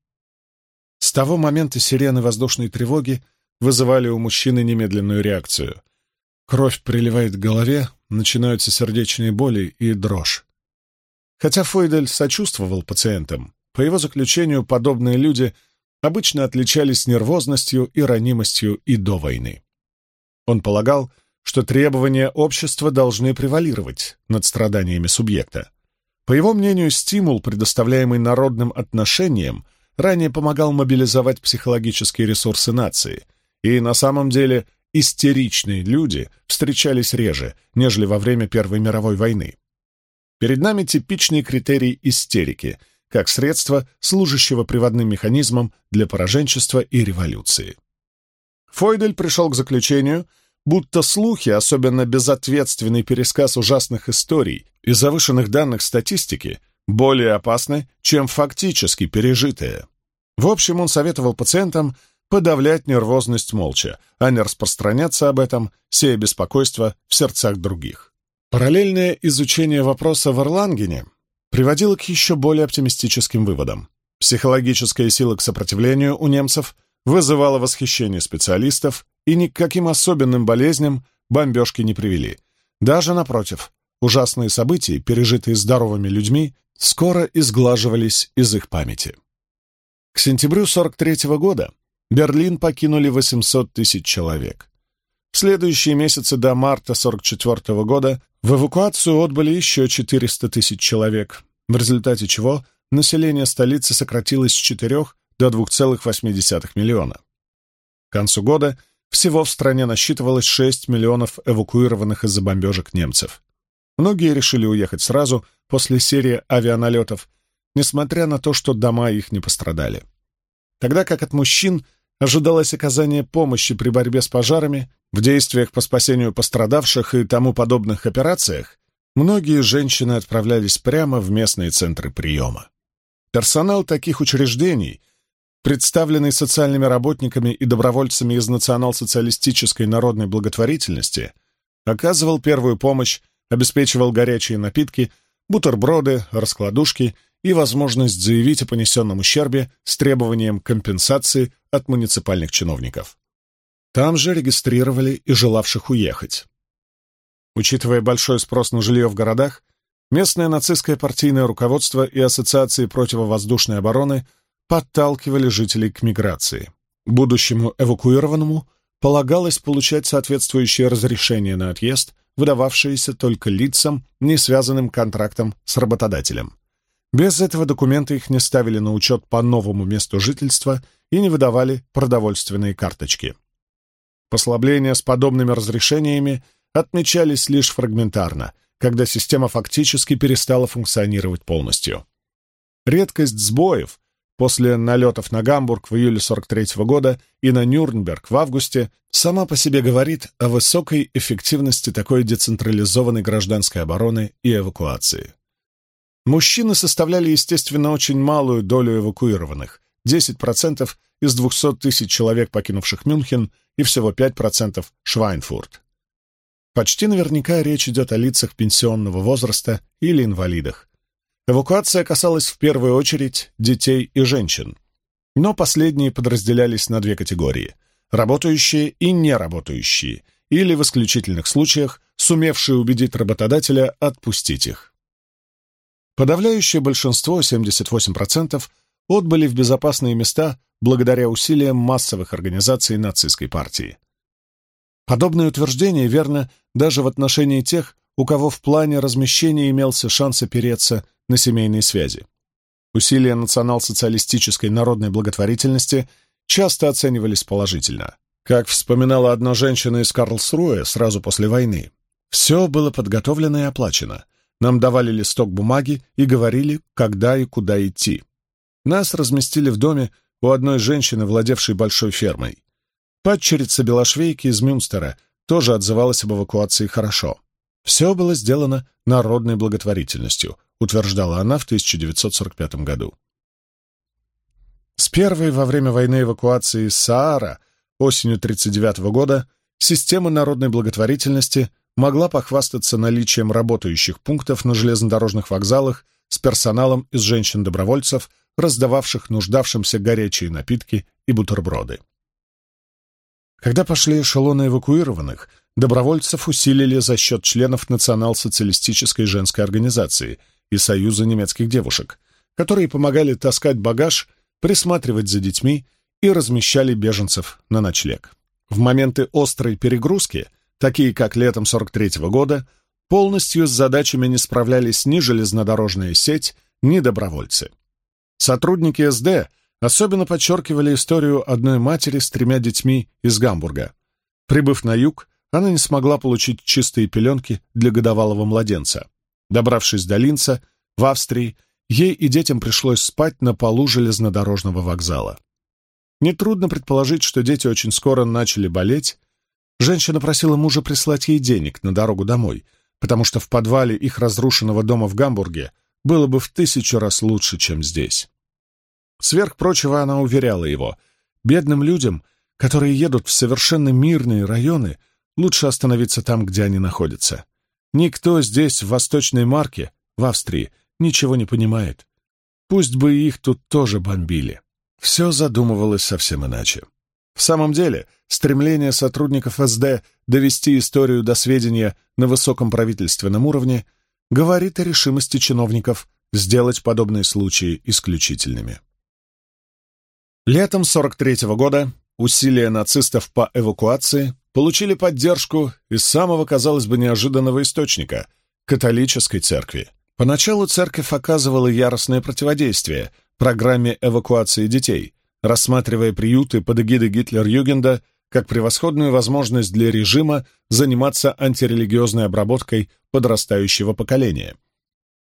С того момента сирены воздушной тревоги вызывали у мужчины немедленную реакцию. Кровь приливает к голове, начинаются сердечные боли и дрожь. Хотя Фойдель сочувствовал пациентам, по его заключению, подобные люди обычно отличались нервозностью и ранимостью и до войны. Он полагал, что требования общества должны превалировать над страданиями субъекта. По его мнению, стимул, предоставляемый народным отношениям, ранее помогал мобилизовать психологические ресурсы нации, и на самом деле истеричные люди встречались реже, нежели во время Первой мировой войны. Перед нами типичный критерий истерики, как средство, служащего приводным механизмом для пораженчества и революции. Фойдель пришел к заключению, будто слухи, особенно безответственный пересказ ужасных историй и завышенных данных статистики, более опасны, чем фактически пережитые. В общем, он советовал пациентам подавлять нервозность молча, а не распространяться об этом, сея беспокойство в сердцах других. Параллельное изучение вопроса в Эрлангене приводило к еще более оптимистическим выводам. Психологическая сила к сопротивлению у немцев вызывала восхищение специалистов, и ни к каким особенным болезням бомбежки не привели. Даже напротив, ужасные события, пережитые здоровыми людьми, скоро изглаживались из их памяти. К сентябрю 43-го года Берлин покинули 800 тысяч человек. В следующие месяцы до марта 44-го года в эвакуацию отбыли еще 400 тысяч человек, в результате чего население столицы сократилось с 4 до 2,8 миллиона. К концу года всего в стране насчитывалось 6 миллионов эвакуированных из-за бомбежек немцев. Многие решили уехать сразу после серии авианалетов, несмотря на то, что дома их не пострадали. Тогда как от мужчин ожидалось оказание помощи при борьбе с пожарами, в действиях по спасению пострадавших и тому подобных операциях, многие женщины отправлялись прямо в местные центры приема. Персонал таких учреждений, представленный социальными работниками и добровольцами из национал-социалистической народной благотворительности, оказывал первую помощь, обеспечивал горячие напитки, бутерброды, раскладушки и возможность заявить о понесенном ущербе с требованием компенсации от муниципальных чиновников. Там же регистрировали и желавших уехать. Учитывая большой спрос на жилье в городах, местное нацистское партийное руководство и ассоциации противовоздушной обороны подталкивали жителей к миграции. Будущему эвакуированному полагалось получать соответствующее разрешение на отъезд, выдававшееся только лицам, не связанным контрактом с работодателем. Без этого документа их не ставили на учет по новому месту жительства и не выдавали продовольственные карточки. Послабления с подобными разрешениями отмечались лишь фрагментарно, когда система фактически перестала функционировать полностью. Редкость сбоев после налетов на Гамбург в июле 1943 года и на Нюрнберг в августе сама по себе говорит о высокой эффективности такой децентрализованной гражданской обороны и эвакуации. Мужчины составляли, естественно, очень малую долю эвакуированных — 10% из 200 тысяч человек, покинувших Мюнхен, и всего 5% Швайнфурт. Почти наверняка речь идет о лицах пенсионного возраста или инвалидах. Эвакуация касалась в первую очередь детей и женщин. Но последние подразделялись на две категории — работающие и неработающие, или в исключительных случаях сумевшие убедить работодателя отпустить их. Подавляющее большинство, 78%, отбыли в безопасные места благодаря усилиям массовых организаций нацистской партии. Подобное утверждение верно даже в отношении тех, у кого в плане размещения имелся шанс опереться на семейные связи. Усилия национал-социалистической народной благотворительности часто оценивались положительно. Как вспоминала одна женщина из Карлсруэ сразу после войны, «Все было подготовлено и оплачено. Нам давали листок бумаги и говорили, когда и куда идти. Нас разместили в доме у одной женщины, владевшей большой фермой. Падчерица Белошвейки из Мюнстера тоже отзывалась об эвакуации хорошо. Все было сделано народной благотворительностью», утверждала она в 1945 году. С первой во время войны эвакуации из Саара осенью 1939 года система народной благотворительности могла похвастаться наличием работающих пунктов на железнодорожных вокзалах с персоналом из женщин-добровольцев, раздававших нуждавшимся горячие напитки и бутерброды. Когда пошли эшелоны эвакуированных, добровольцев усилили за счет членов Национал-социалистической женской организации и Союза немецких девушек, которые помогали таскать багаж, присматривать за детьми и размещали беженцев на ночлег. В моменты острой перегрузки, такие как летом 1943 года, полностью с задачами не справлялись ни железнодорожная сеть, ни добровольцы. Сотрудники СД особенно подчеркивали историю одной матери с 3 детьми из Гамбурга. Прибыв на юг, она не смогла получить чистые пеленки для годовалого младенца. Добравшись до Линца, в Австрии, ей и детям пришлось спать на полу железнодорожного вокзала. Нетрудно предположить, что дети очень скоро начали болеть. Женщина просила мужа прислать ей денег на дорогу домой, потому что в подвале их разрушенного дома в Гамбурге было бы в 1000 раз лучше, чем здесь. Сверх прочего, она уверяла его, бедным людям, которые едут в совершенно мирные районы, лучше остановиться там, где они находятся. Никто здесь, в Восточной Марке, в Австрии, ничего не понимает. Пусть бы их тут тоже бомбили. Все задумывалось совсем иначе. В самом деле, стремление сотрудников СД довести историю до сведения на высоком правительственном уровне говорит о решимости чиновников сделать подобные случаи исключительными. Летом 1943 года усилия нацистов по эвакуации получили поддержку из самого, казалось бы, неожиданного источника — католической церкви. Поначалу церковь оказывала яростное противодействие программе эвакуации детей, рассматривая приюты под эгидой Гитлер-Югенда как превосходную возможность для режима заниматься антирелигиозной обработкой подрастающего поколения.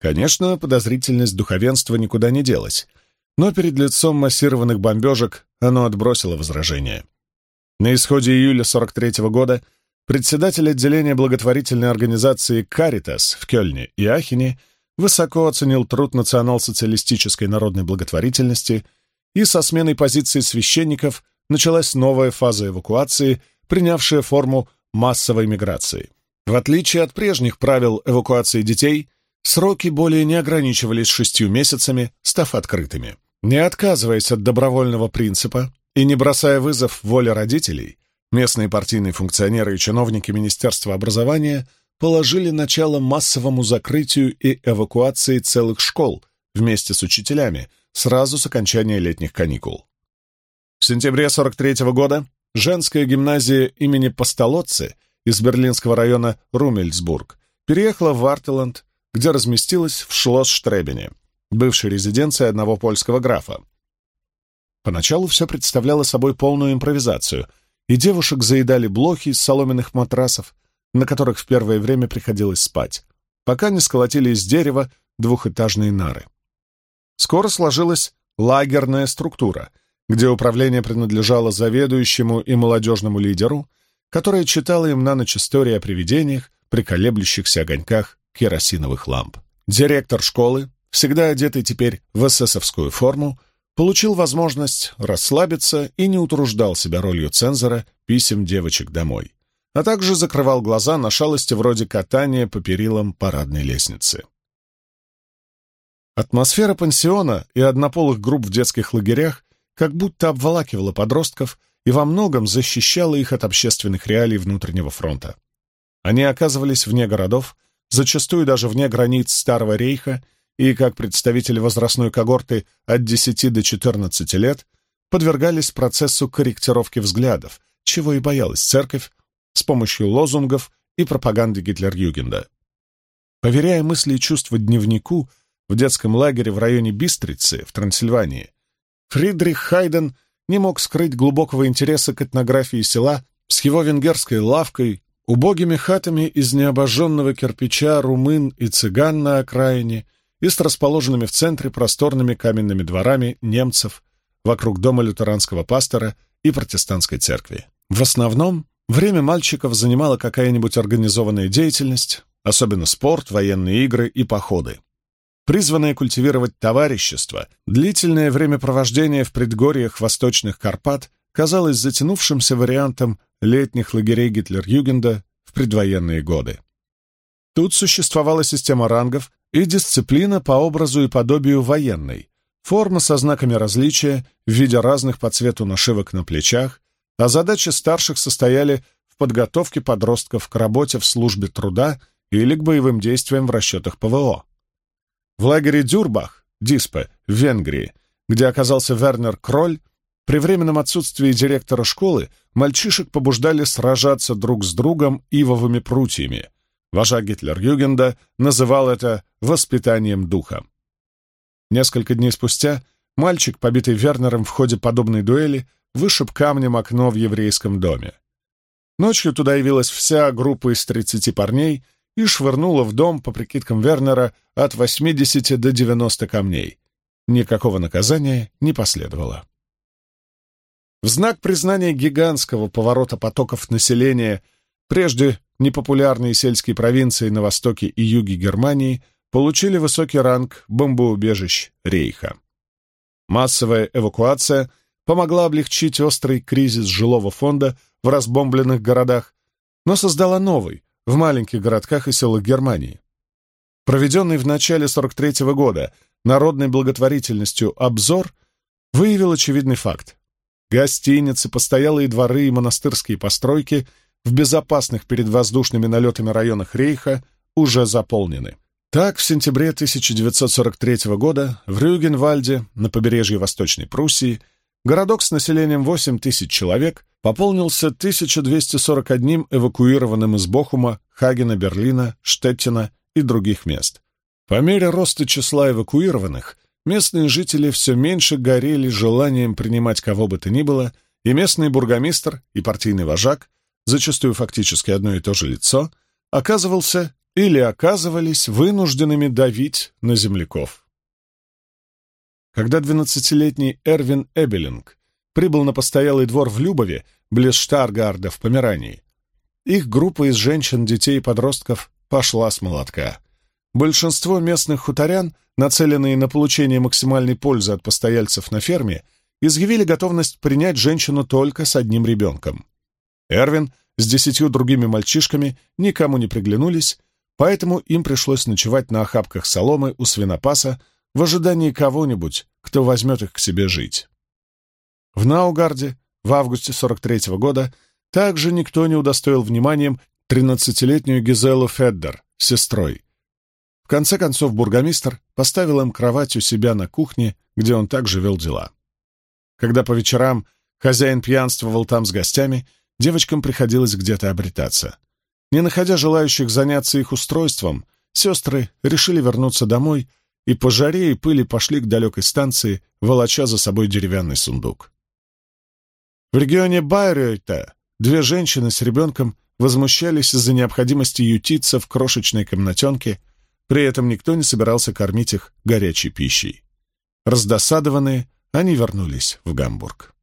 Конечно, подозрительность духовенства никуда не делась, но перед лицом массированных бомбежек оно отбросило возражения. На исходе июля 43-го года председатель отделения благотворительной организации «Каритас» в Кёльне и Ахене высоко оценил труд национал-социалистической народной благотворительности, и со сменой позиции священников началась новая фаза эвакуации, принявшая форму массовой миграции. В отличие от прежних правил эвакуации детей, сроки более не ограничивались 6 месяцами, став открытыми. Не отказываясь от добровольного принципа и не бросая вызов воле родителей, местные партийные функционеры и чиновники Министерства образования положили начало массовому закрытию и эвакуации целых школ вместе с учителями сразу с окончания летних каникул. В сентябре 43-го года женская гимназия имени Пастолоцци из берлинского района Румельсбург переехала в Артеланд, где разместилась в Шлосс-Штребене, бывшей резиденции одного польского графа. Поначалу все представляло собой полную импровизацию, и девушек заедали блохи из соломенных матрасов, на которых в первое время приходилось спать, пока не сколотили из дерева двухэтажные нары. Скоро сложилась лагерная структура, где управление принадлежало заведующему и молодежному лидеру, который читал им на ночь истории о привидениях при колеблющихся огоньках керосиновых ламп. Директор школы, всегда одетый теперь в эсэсовскую форму, получил возможность расслабиться и не утруждал себя ролью цензора писем девочек домой, а также закрывал глаза на шалости вроде катания по перилам парадной лестницы. Атмосфера пансиона и однополых групп в детских лагерях как будто обволакивала подростков и во многом защищала их от общественных реалий внутреннего фронта. Они оказывались вне городов, зачастую даже вне границ Старого Рейха, и, как представители возрастной когорты от 10 до 14 лет, подвергались процессу корректировки взглядов, чего и боялась церковь, с помощью лозунгов и пропаганды Гитлер-Югенда. Поверяя мысли и чувства дневнику в детском лагере в районе Бистрицы в Трансильвании, Фридрих Хайден не мог скрыть глубокого интереса к этнографии села с его венгерской лавкой, убогими хатами из необожженного кирпича румын и цыган на окраине и с расположенными в центре просторными каменными дворами немцев вокруг дома лютеранского пастора и протестантской церкви. В основном время мальчиков занимала какая-нибудь организованная деятельность, особенно спорт, военные игры и походы. Призванное культивировать товарищество, длительное времяпровождение в предгорьях Восточных Карпат казалось затянувшимся вариантом летних лагерей Гитлер-Югенда в предвоенные годы. Тут существовала система рангов и дисциплина по образу и подобию военной, форма со знаками различия в виде разных по цвету нашивок на плечах, а задачи старших состояли в подготовке подростков к работе в службе труда или к боевым действиям в расчетах ПВО. В лагере Дюрбах, Диспе, в Венгрии, где оказался Вернер Кроль, при временном отсутствии директора школы мальчишек побуждали сражаться друг с другом ивовыми прутьями. Вожак Гитлер-Югенда называл это «воспитанием духа». Несколько дней спустя мальчик, побитый Вернером в ходе подобной дуэли, вышиб камнем окно в еврейском доме. Ночью туда явилась вся группа из 30 парней и швырнула в дом, по прикидкам Вернера, от 80 до 90 камней. Никакого наказания не последовало. В знак признания гигантского поворота потоков населения прежде непопулярные сельские провинции на востоке и юге Германии получили высокий ранг бомбоубежищ Рейха. Массовая эвакуация помогла облегчить острый кризис жилого фонда в разбомбленных городах, но создала новый в маленьких городках и селах Германии. Проведенный в начале 43-го года народной благотворительностью обзор выявил очевидный факт. Гостиницы, постоялые дворы и монастырские постройки в безопасных перед воздушными налетами районах Рейха уже заполнены. Так, в сентябре 1943 года в Рюгенвальде, на побережье Восточной Пруссии, городок с населением 8 тысяч человек пополнился 1241 эвакуированным из Бохума, Хагена, Берлина, Штеттина и других мест. По мере роста числа эвакуированных, местные жители все меньше горели желанием принимать кого бы то ни было, и местный бургомистр и партийный вожак, зачастую фактически одно и то же лицо, оказывался или оказывались вынужденными давить на земляков. Когда 12-летний Эрвин Эбелинг прибыл на постоялый двор в Любове, близ Штаргарда в Померании, их группа из женщин, детей и подростков пошла с молотка. Большинство местных хуторян, нацеленные на получение максимальной пользы от постояльцев на ферме, изъявили готовность принять женщину только с одним ребенком. Эрвин с 10 другими мальчишками никому не приглянулись, поэтому им пришлось ночевать на охапках соломы у свинопаса в ожидании кого-нибудь, кто возьмет их к себе жить. В Наугарде в августе 43-го года также никто не удостоил вниманием 13-летнюю Гизелу Феддер с сестрой. В конце концов бургомистр поставил им кровать у себя на кухне, где он также вел дела. Когда по вечерам хозяин пьянствовал там с гостями, девочкам приходилось где-то обретаться. Не находя желающих заняться их устройством, сестры решили вернуться домой и по жаре и пыли пошли к далекой станции, волоча за собой деревянный сундук. В регионе Байройта 2 женщины с ребенком возмущались из-за необходимости ютиться в крошечной комнатенке, при этом никто не собирался кормить их горячей пищей. Раздосадованные, они вернулись в Гамбург.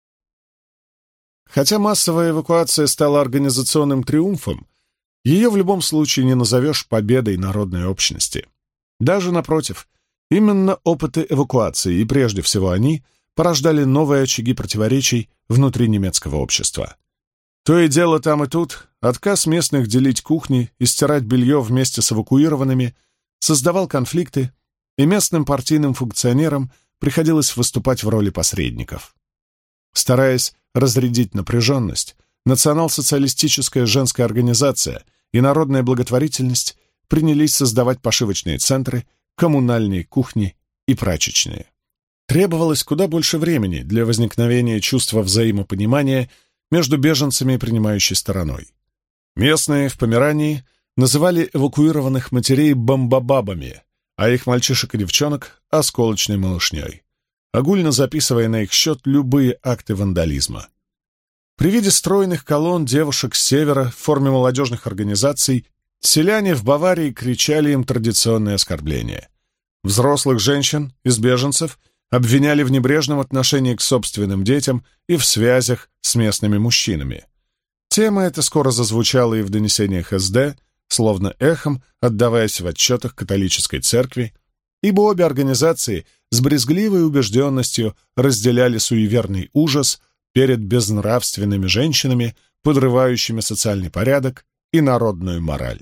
Хотя массовая эвакуация стала организационным триумфом, ее в любом случае не назовешь победой народной общности. Даже напротив, именно опыты эвакуации, и прежде всего они, порождали новые очаги противоречий внутри немецкого общества. То и дело там и тут, отказ местных делить кухни и стирать белье вместе с эвакуированными создавал конфликты, и местным партийным функционерам приходилось выступать в роли посредников. Стараясь разрядить напряженность, национал-социалистическая женская организация и народная благотворительность принялись создавать пошивочные центры, коммунальные кухни и прачечные. Требовалось куда больше времени для возникновения чувства взаимопонимания между беженцами и принимающей стороной. Местные в Померании называли эвакуированных матерей бомбобабами, а их мальчишек и девчонок — осколочной малышней, огульно записывая на их счет любые акты вандализма. При виде стройных колонн девушек с севера в форме молодежных организаций селяне в Баварии кричали им традиционные оскорбления. Взрослых женщин из беженцев обвиняли в небрежном отношении к собственным детям и в связях с местными мужчинами. Тема эта скоро зазвучала и в донесениях СД, словно эхом отдаваясь в отчетах католической церкви, ибо обе организации с брезгливой убежденностью разделяли суеверный ужас перед безнравственными женщинами, подрывающими социальный порядок и народную мораль.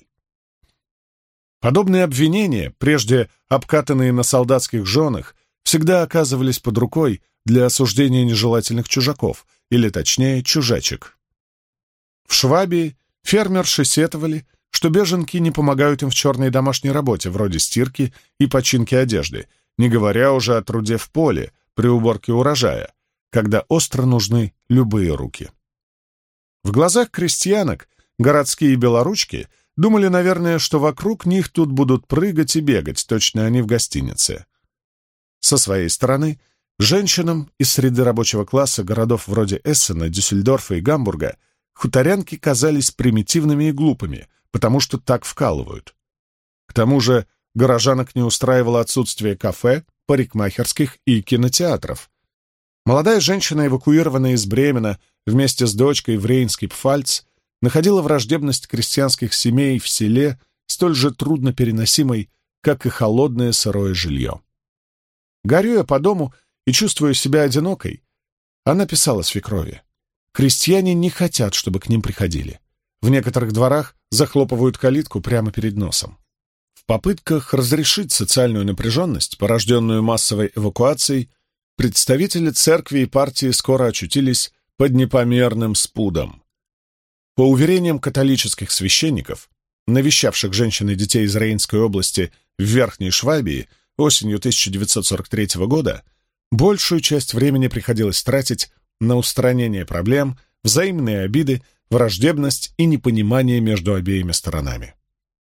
Подобные обвинения, прежде обкатанные на солдатских женах, всегда оказывались под рукой для осуждения нежелательных чужаков, или точнее чужачек. В Швабии фермерши сетовали, что беженки не помогают им в черной домашней работе, вроде стирки и починки одежды, не говоря уже о труде в поле при уборке урожая, когда остро нужны любые руки. В глазах крестьянок городские белоручки думали, наверное, что вокруг них тут будут прыгать и бегать, точно они в гостинице. Со своей стороны, женщинам из среды рабочего класса городов вроде Эссена, Дюссельдорфа и Гамбурга хуторянки казались примитивными и глупыми, потому что так вкалывают. К тому же горожанок не устраивало отсутствие кафе, парикмахерских и кинотеатров. Молодая женщина, эвакуированная из Бремена вместе с дочкой в Рейнский-Пфальц, находила враждебность крестьянских семей в селе столь же трудно переносимой, как и холодное сырое жилье. Горюя по дому и чувствуя себя одинокой, она писала свекрови: «Крестьяне не хотят, чтобы к ним приходили. В некоторых дворах захлопывают калитку прямо перед носом». В попытках разрешить социальную напряженность, порожденную массовой эвакуацией, представители церкви и партии скоро очутились под непомерным спудом. По уверениям католических священников, навещавших женщин и детей из Рейнской области в Верхней Швабии осенью 1943 года, большую часть времени приходилось тратить на устранение проблем, взаимные обиды, враждебность и непонимание между обеими сторонами.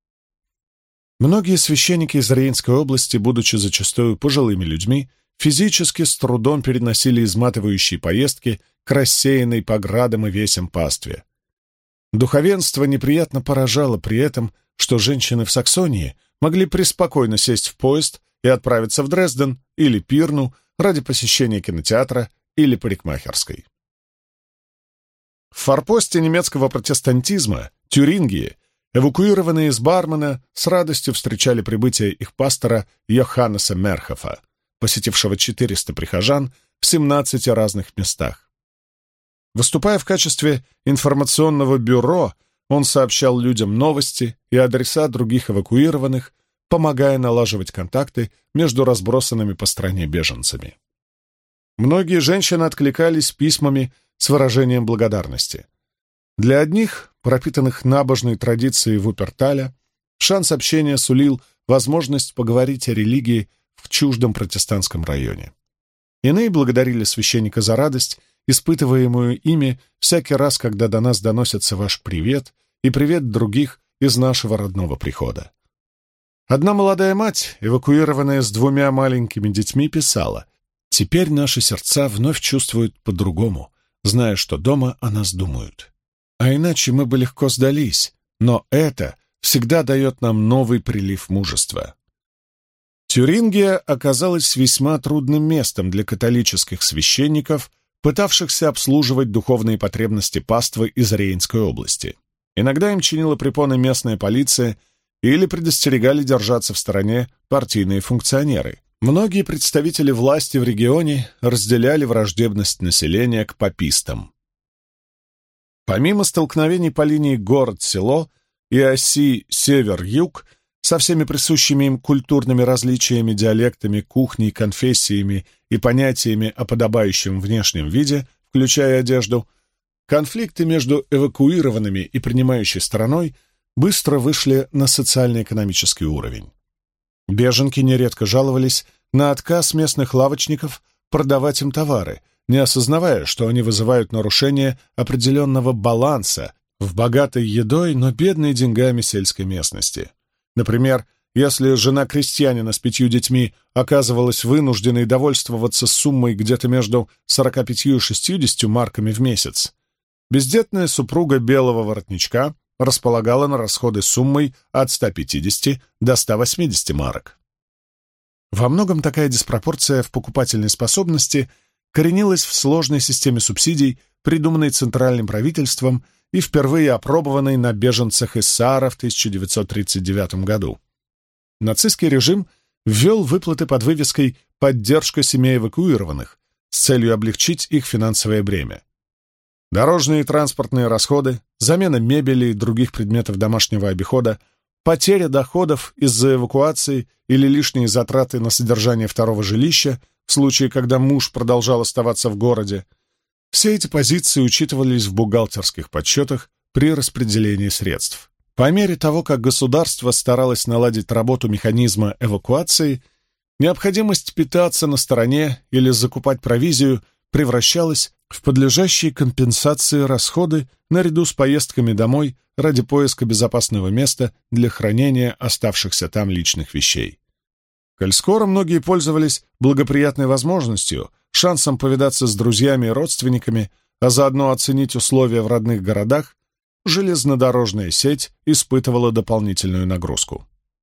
Многие священники из Рейнской области, будучи зачастую пожилыми людьми, физически с трудом переносили изматывающие поездки к рассеянной по градам и весям пастве. Духовенство неприятно поражало при этом что женщины в Саксонии могли преспокойно сесть в поезд и отправиться в Дрезден или Пирну ради посещения кинотеатра или парикмахерской. В форпосте немецкого протестантизма, Тюрингии, эвакуированные из Бармена с радостью встречали прибытие их пастора Йоханнеса Мерхофа, посетившего 400 прихожан в 17 разных местах. Выступая в качестве информационного бюро, он сообщал людям новости и адреса других эвакуированных, помогая налаживать контакты между разбросанными по стране беженцами. Многие женщины откликались письмами с выражением благодарности. Для одних, пропитанных набожной традицией Вуперталя, шанс общения сулил возможность поговорить о религии в чуждом протестантском районе. Иные благодарили священника за радость, испытываемую ими всякий раз, когда до нас доносится ваш привет и привет других из нашего родного прихода. Одна молодая мать, эвакуированная с 2 маленькими детьми, писала: «Теперь наши сердца вновь чувствуют по-другому, зная, что дома о нас думают. А иначе мы бы легко сдались, но это всегда дает нам новый прилив мужества». Тюрингия оказалась весьма трудным местом для католических священников, пытавшихся обслуживать духовные потребности паствы из Рейнской области. Иногда им чинила препоны местная полиция или предостерегали держаться в стороне партийные функционеры. Многие представители власти в регионе разделяли враждебность населения к папистам. Помимо столкновений по линии город-село и оси север-юг, со всеми присущими им культурными различиями, диалектами, кухней, конфессиями и понятиями о подобающем внешнем виде, включая одежду, конфликты между эвакуированными и принимающей стороной быстро вышли на социально-экономический уровень. Беженки нередко жаловались на отказ местных лавочников продавать им товары, не осознавая, что они вызывают нарушение определенного баланса в богатой едой, но бедной деньгами сельской местности. Например, если жена крестьянина с 5 детьми оказывалась вынужденной довольствоваться суммой где-то между 45 и 60 марками в месяц, бездетная супруга белого воротничка располагала на расходы суммой от 150 до 180 марок. Во многом такая диспропорция в покупательной способности коренилась в сложной системе субсидий, придуманной центральным правительством и впервые опробованной на беженцах из Саара в 1939 году. Нацистский режим ввел выплаты под вывеской «Поддержка семей эвакуированных» с целью облегчить их финансовое бремя. Дорожные и транспортные расходы, замена мебели и других предметов домашнего обихода, потеря доходов из-за эвакуации или лишние затраты на содержание второго жилища в случае, когда муж продолжал оставаться в городе. Все эти позиции учитывались в бухгалтерских подсчетах при распределении средств. По мере того, как государство старалось наладить работу механизма эвакуации, необходимость питаться на стороне или закупать провизию превращалась в подлежащие компенсации расходы наряду с поездками домой ради поиска безопасного места для хранения оставшихся там личных вещей. Коль скоро многие пользовались благоприятной возможностью, шансом повидаться с друзьями и родственниками, а заодно оценить условия в родных городах, железнодорожная сеть испытывала дополнительную нагрузку.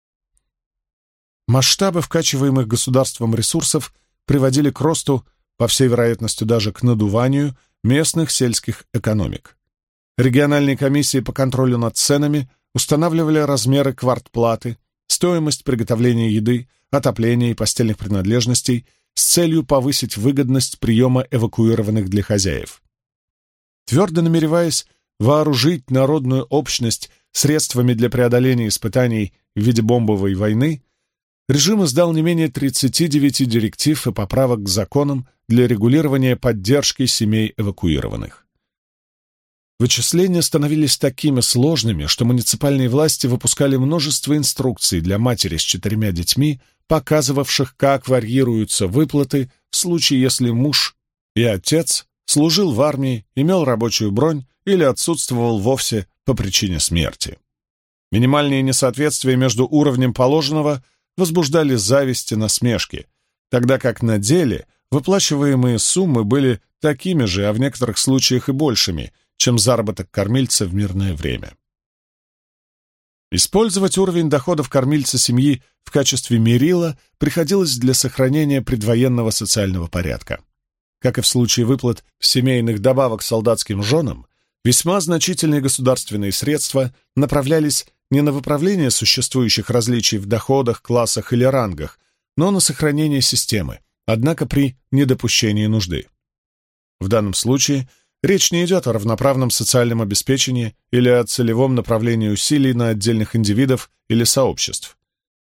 Масштабы вкачиваемых государством ресурсов приводили к росту, по всей вероятности даже к надуванию, местных сельских экономик. Региональные комиссии по контролю над ценами устанавливали размеры квартплаты, стоимость приготовления еды, отопления и постельных принадлежностей с целью повысить выгодность приема эвакуированных для хозяев. Твердо намереваясь вооружить народную общность средствами для преодоления испытаний в виде бомбовой войны, режим издал не менее 39 директив и поправок к законам для регулирования поддержки семей эвакуированных. Вычисления становились такими сложными, что муниципальные власти выпускали множество инструкций для матери с 4 детьми, показывавших, как варьируются выплаты в случае, если муж и отец служил в армии, имел рабочую бронь или отсутствовал вовсе по причине смерти. Минимальные несоответствия между уровнем положенного возбуждали зависть и насмешки, тогда как на деле выплачиваемые суммы были такими же, а в некоторых случаях и большими, чем заработок кормильца в мирное время. Использовать уровень доходов кормильца семьи в качестве мерила приходилось для сохранения предвоенного социального порядка. Как и в случае выплат семейных добавок солдатским женам, весьма значительные государственные средства направлялись не на выправление существующих различий в доходах, классах или рангах, но на сохранение системы, однако при недопущении нужды. В данном случае речь не идет о равноправном социальном обеспечении или о целевом направлении усилий на отдельных индивидов или сообществ.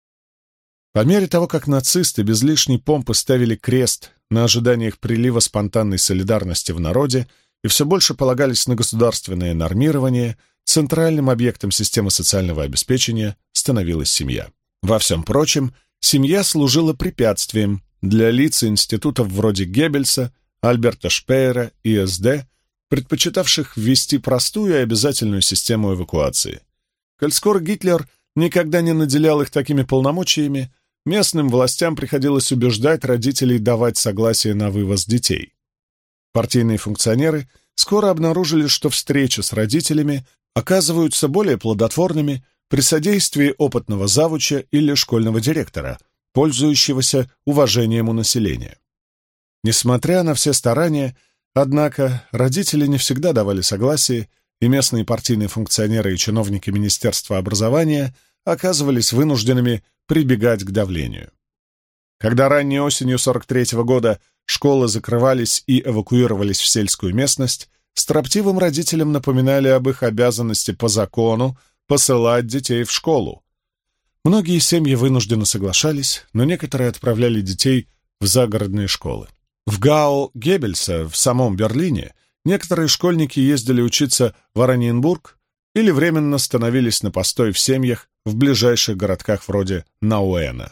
По мере того, как нацисты без лишней помпы ставили крест на ожиданиях прилива спонтанной солидарности в народе и все больше полагались на государственное нормирование, центральным объектом системы социального обеспечения становилась семья. Во всем прочем, семья служила препятствием для лиц институтов вроде Геббельса, Альберта Шпеера и СД, предпочитавших ввести простую и обязательную систему эвакуации. Коль скоро Гитлер никогда не наделял их такими полномочиями, местным властям приходилось убеждать родителей давать согласие на вывоз детей. Партийные функционеры скоро обнаружили, что встречи с родителями оказываются более плодотворными при содействии опытного завуча или школьного директора, пользующегося уважением у населения. Несмотря на все старания, однако, родители не всегда давали согласие, и местные партийные функционеры и чиновники Министерства образования оказывались вынужденными прибегать к давлению. Когда ранней осенью 43-го года школы закрывались и эвакуировались в сельскую местность, строптивым родителям напоминали об их обязанности по закону посылать детей в школу. Многие семьи вынужденно соглашались, но некоторые отправляли детей в загородные школы. В ГАО Геббельса в самом Берлине некоторые школьники ездили учиться в Ораниенбург или временно становились на постой в семьях в ближайших городках вроде Науэна.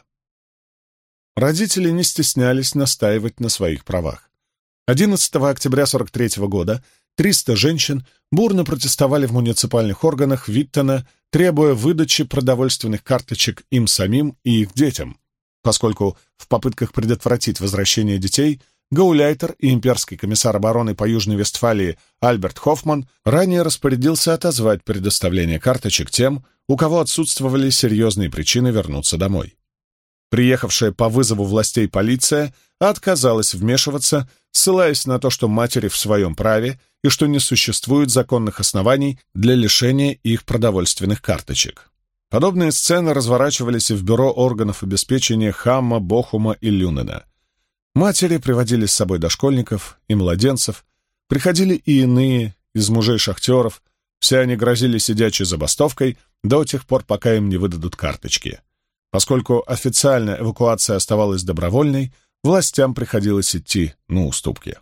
Родители не стеснялись настаивать на своих правах. 11 октября 1943 года 300 женщин бурно протестовали в муниципальных органах Виттена, требуя выдачи продовольственных карточек им самим и их детям, поскольку в попытках предотвратить возвращение детей гауляйтер и имперский комиссар обороны по Южной Вестфалии Альберт Хоффман ранее распорядился отозвать предоставление карточек тем, у кого отсутствовали серьезные причины вернуться домой. Приехавшая по вызову властей полиция отказалась вмешиваться, ссылаясь на то, что матери в своем праве и что не существует законных оснований для лишения их продовольственных карточек. Подобные сцены разворачивались и в бюро органов обеспечения Хамма, Бохума и Люнена. Матери приводили с собой дошкольников и младенцев, приходили и иные из мужей шахтеров, все они грозили сидячей забастовкой до тех пор, пока им не выдадут карточки. Поскольку официальная эвакуация оставалась добровольной, властям приходилось идти на уступки.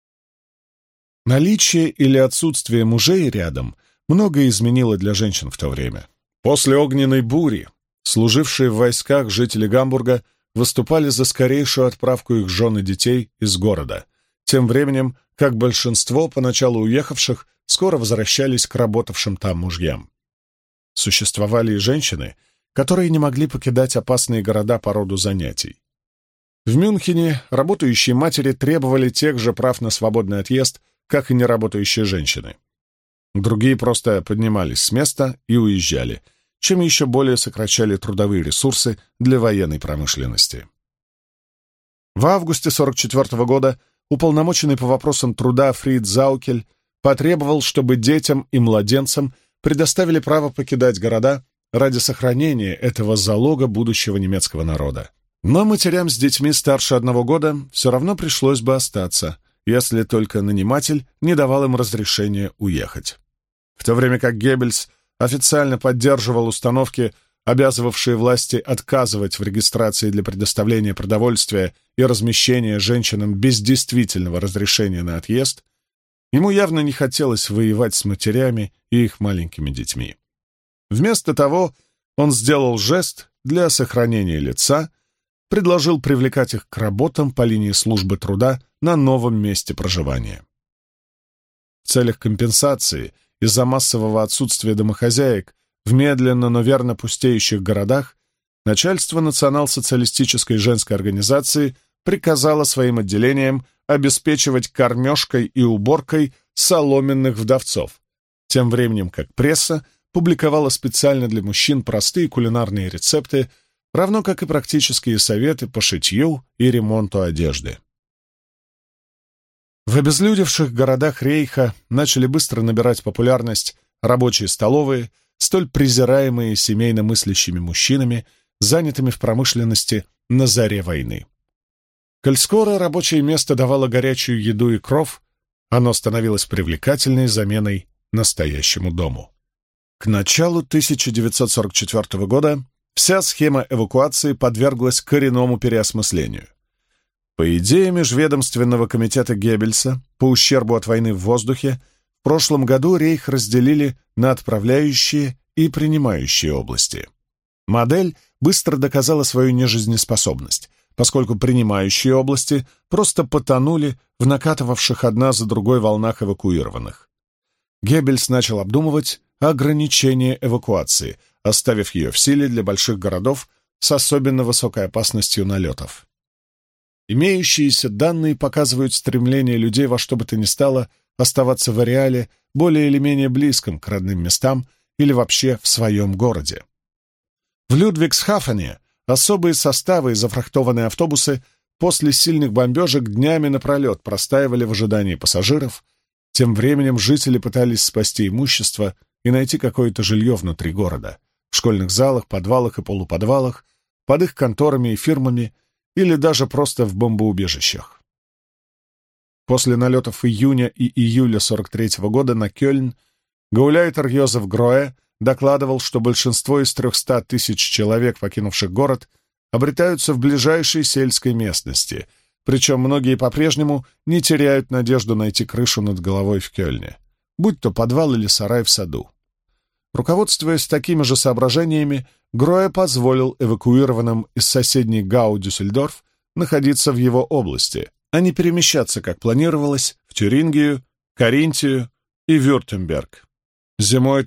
Наличие или отсутствие мужей рядом многое изменило для женщин в то время. После огненной бури, служившие в войсках жители Гамбурга выступали за скорейшую отправку их жен и детей из города, тем временем как большинство поначалу уехавших скоро возвращались к работавшим там мужьям. Существовали и женщины, которые не могли покидать опасные города по роду занятий. В Мюнхене работающие матери требовали тех же прав на свободный отъезд, как и неработающие женщины. Другие просто поднимались с места и уезжали, чем еще более сокращали трудовые ресурсы для военной промышленности. В августе 1944 года уполномоченный по вопросам труда Фриц Заукель потребовал, чтобы детям и младенцам предоставили право покидать города ради сохранения этого залога будущего немецкого народа. Но матерям с детьми старше 1 года все равно пришлось бы остаться, если только наниматель не давал им разрешения уехать. В то время как Геббельс официально поддерживал установки, обязывавшие власти отказывать в регистрации для предоставления продовольствия и размещения женщинам без действительного разрешения на отъезд, ему явно не хотелось воевать с матерями и их маленькими детьми. Вместо того он сделал жест для сохранения лица, предложил привлекать их к работам по линии службы труда на новом месте проживания. В целях компенсации из-за массового отсутствия домохозяек в медленно, но верно пустеющих городах начальство национал-социалистической женской организации приказало своим отделениям обеспечивать кормежкой и уборкой соломенных вдовцов, тем временем как пресса публиковала специально для мужчин простые кулинарные рецепты, равно как и практические советы по шитью и ремонту одежды. В обезлюдевших городах Рейха начали быстро набирать популярность рабочие столовые, столь презираемые семейно мыслящими мужчинами, занятыми в промышленности на заре войны. Коль скоро рабочее место давало горячую еду и кров, оно становилось привлекательной заменой настоящему дому. К началу 1944 года вся схема эвакуации подверглась коренному переосмыслению. По идее Межведомственного комитета Геббельса по ущербу от войны в воздухе, в прошлом году Рейх разделили на отправляющие и принимающие области. Модель быстро доказала свою нежизнеспособность, поскольку принимающие области просто потонули в накатывавших одна за другой волнах эвакуированных. Геббельс начал обдумывать ограничение эвакуации, оставив ее в силе для больших городов с особенно высокой опасностью налетов. Имеющиеся данные показывают стремление людей во что бы то ни стало оставаться в ареале более или менее близком к родным местам или вообще в своем городе. В Людвигсхафене особые составы и зафрахтованные автобусы после сильных бомбежек днями напролет простаивали в ожидании пассажиров. Тем временем жители пытались спасти имущество и найти какое-то жилье внутри города, в школьных залах, подвалах и полуподвалах, под их конторами и фирмами или даже просто в бомбоубежищах. После налетов июня и июля 1943 года на Кёльн гауляйтер Йозеф Гроэ докладывал, что большинство из 300 тысяч человек, покинувших город, обретаются в ближайшей сельской местности, причем многие по-прежнему не теряют надежду найти крышу над головой в Кёльне, будь то подвал или сарай в саду. Руководствуясь такими же соображениями, Гроэ позволил эвакуированным из соседней Гау-Дюссельдорф находиться в его области, а не перемещаться, как планировалось, в Тюрингию, Каринтию и Вюртемберг. Зимой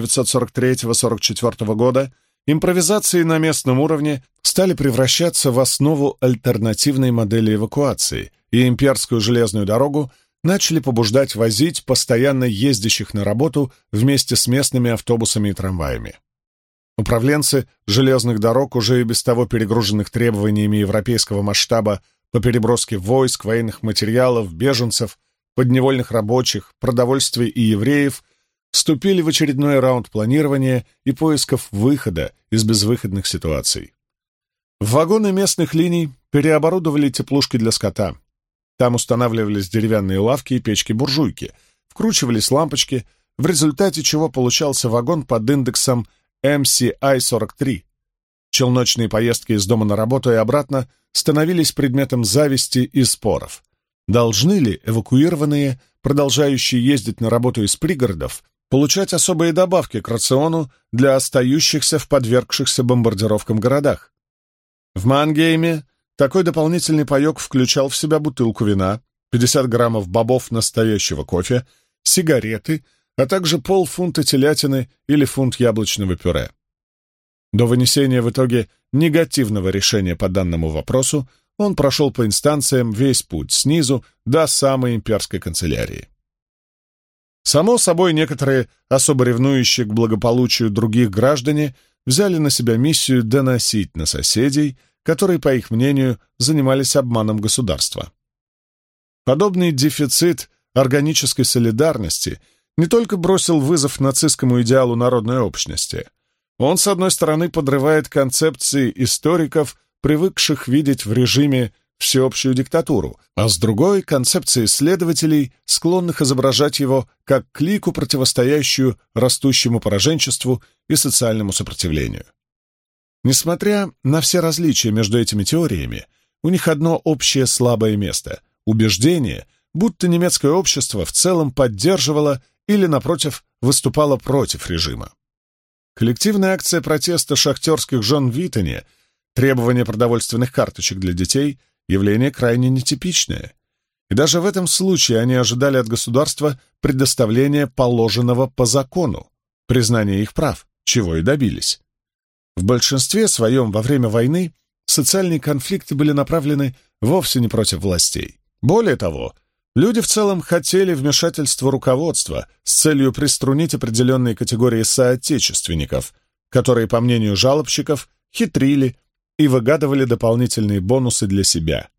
1943-1944 года импровизации на местном уровне стали превращаться в основу альтернативной модели эвакуации, и имперскую железную дорогу начали побуждать возить постоянно ездящих на работу вместе с местными автобусами и трамваями. Управленцы железных дорог, уже и без того перегруженных требованиями европейского масштаба по переброске войск, военных материалов, беженцев, подневольных рабочих, продовольствия и евреев, вступили в очередной раунд планирования и поисков выхода из безвыходных ситуаций. В вагоны местных линий переоборудовали теплушки для скота. Там устанавливались деревянные лавки и печки-буржуйки, вкручивались лампочки, в результате чего получался вагон под индексом MCI-43. Челночные поездки из дома на работу и обратно становились предметом зависти и споров. Должны ли эвакуированные, продолжающие ездить на работу из пригородов, получать особые добавки к рациону для остающихся в подвергшихся бомбардировкам городах? В Мангейме такой дополнительный паёк включал в себя бутылку вина, 50 граммов бобов настоящего кофе, сигареты, а также полфунта телятины или фунт яблочного пюре. До вынесения в итоге негативного решения по данному вопросу он прошел по инстанциям весь путь снизу до самой имперской канцелярии. Само собой, некоторые, особо ревнующие к благополучию других граждане, взяли на себя миссию доносить на соседей, которые, по их мнению, занимались обманом государства. Подобный дефицит органической солидарности не только бросил вызов нацистскому идеалу народной общности, он, с одной стороны, подрывает концепции историков, привыкших видеть в режиме всеобщую диктатуру, а с другой — концепции исследователей, склонных изображать его как клику, противостоящую растущему пораженчеству и социальному сопротивлению. Несмотря на все различия между этими теориями, у них одно общее слабое место — убеждение, будто немецкое общество в целом поддерживало или, напротив, выступало против режима. Коллективная акция протеста шахтерских жен в Виттене, требование продовольственных карточек для детей — явление крайне нетипичное. И даже в этом случае они ожидали от государства предоставления положенного по закону, признания их прав, чего и добились. В большинстве своем во время войны социальные конфликты были направлены вовсе не против властей. Более того, Люди в целом хотели вмешательства руководства с целью приструнить определенные категории соотечественников, которые, по мнению жалобщиков, хитрили и выгадывали дополнительные бонусы для себя.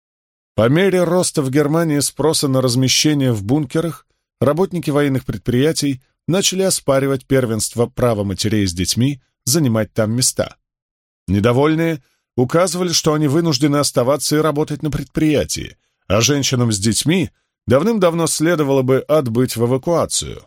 По мере роста в Германии спроса на размещение в бункерах, работники военных предприятий начали оспаривать первенство права матерей с детьми занимать там места. Недовольные указывали, что они вынуждены оставаться и работать на предприятии, а женщинам с детьми давным-давно следовало бы отбыть в эвакуацию.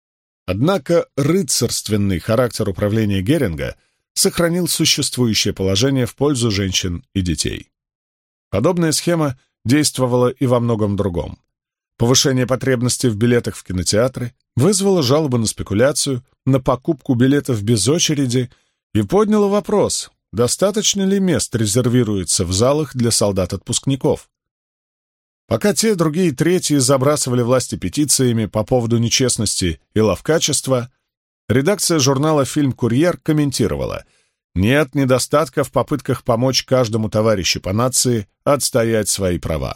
Однако рыцарственный характер управления Геринга сохранил существующее положение в пользу женщин и детей. Подобная схема действовала и во многом другом. Повышение потребностей в билетах в кинотеатры вызвало жалобы на спекуляцию, на покупку билетов без очереди и подняло вопрос, достаточно ли мест резервируется в залах для солдат-отпускников. Пока те, другие, третьи забрасывали власти петициями по поводу нечестности и ловкачества, редакция журнала «Фильм-Курьер» комментировала: «Нет недостатка в попытках помочь каждому товарищу по нации отстоять свои права».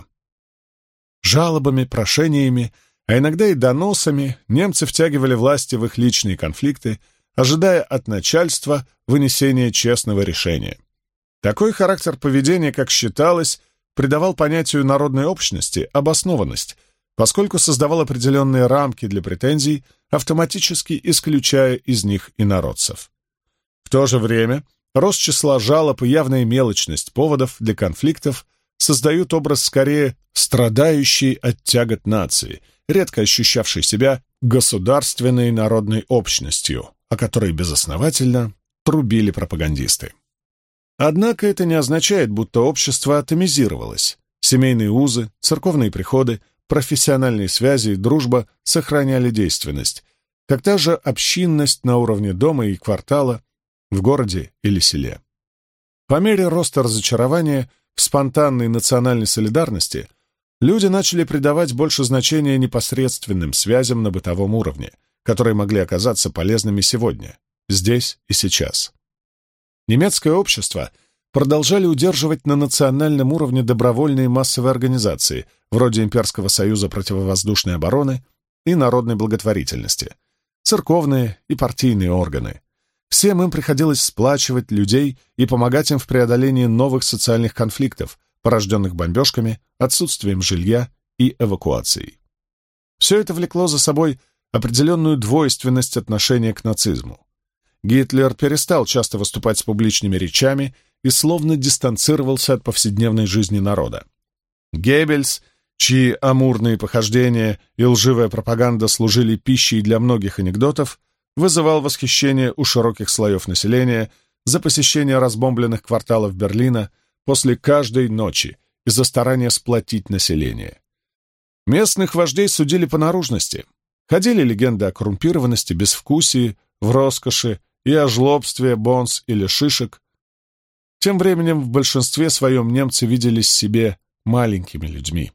Жалобами, прошениями, а иногда и доносами немцы втягивали власти в их личные конфликты, ожидая от начальства вынесения честного решения. Такой характер поведения, как считалось, придавал понятию народной общности обоснованность, поскольку создавал определенные рамки для претензий, автоматически исключая из них инородцев. В то же время рост числа жалоб и явная мелочность поводов для конфликтов создают образ скорее страдающей от тягот нации, редко ощущавшей себя государственной народной общностью, о которой безосновательно трубили пропагандисты. Однако это не означает, будто общество атомизировалось. Семейные узы, церковные приходы, профессиональные связи и дружба сохраняли действенность, когда же общинность на уровне дома и квартала, в городе или селе. По мере роста разочарования в спонтанной национальной солидарности люди начали придавать больше значения непосредственным связям на бытовом уровне, которые могли оказаться полезными сегодня, здесь и сейчас. Немецкое общество продолжали удерживать на национальном уровне добровольные массовые организации, вроде Имперского союза противовоздушной обороны и народной благотворительности, церковные и партийные органы. Всем им приходилось сплачивать людей и помогать им в преодолении новых социальных конфликтов, порожденных бомбежками, отсутствием жилья и эвакуацией. Все это влекло за собой определенную двойственность отношения к нацизму. Гитлер перестал часто выступать с публичными речами и словно дистанцировался от повседневной жизни народа. Геббельс, чьи амурные похождения и лживая пропаганда служили пищей для многих анекдотов, вызывал восхищение у широких слоев населения за посещение разбомбленных кварталов Берлина после каждой ночи из-за старания сплотить население. Местных вождей судили по наружности. Ходили легенды о коррумпированности, безвкусии, в роскоши и о жлобстве бонз или шишек. Тем временем в большинстве своем немцы виделись себе маленькими людьми.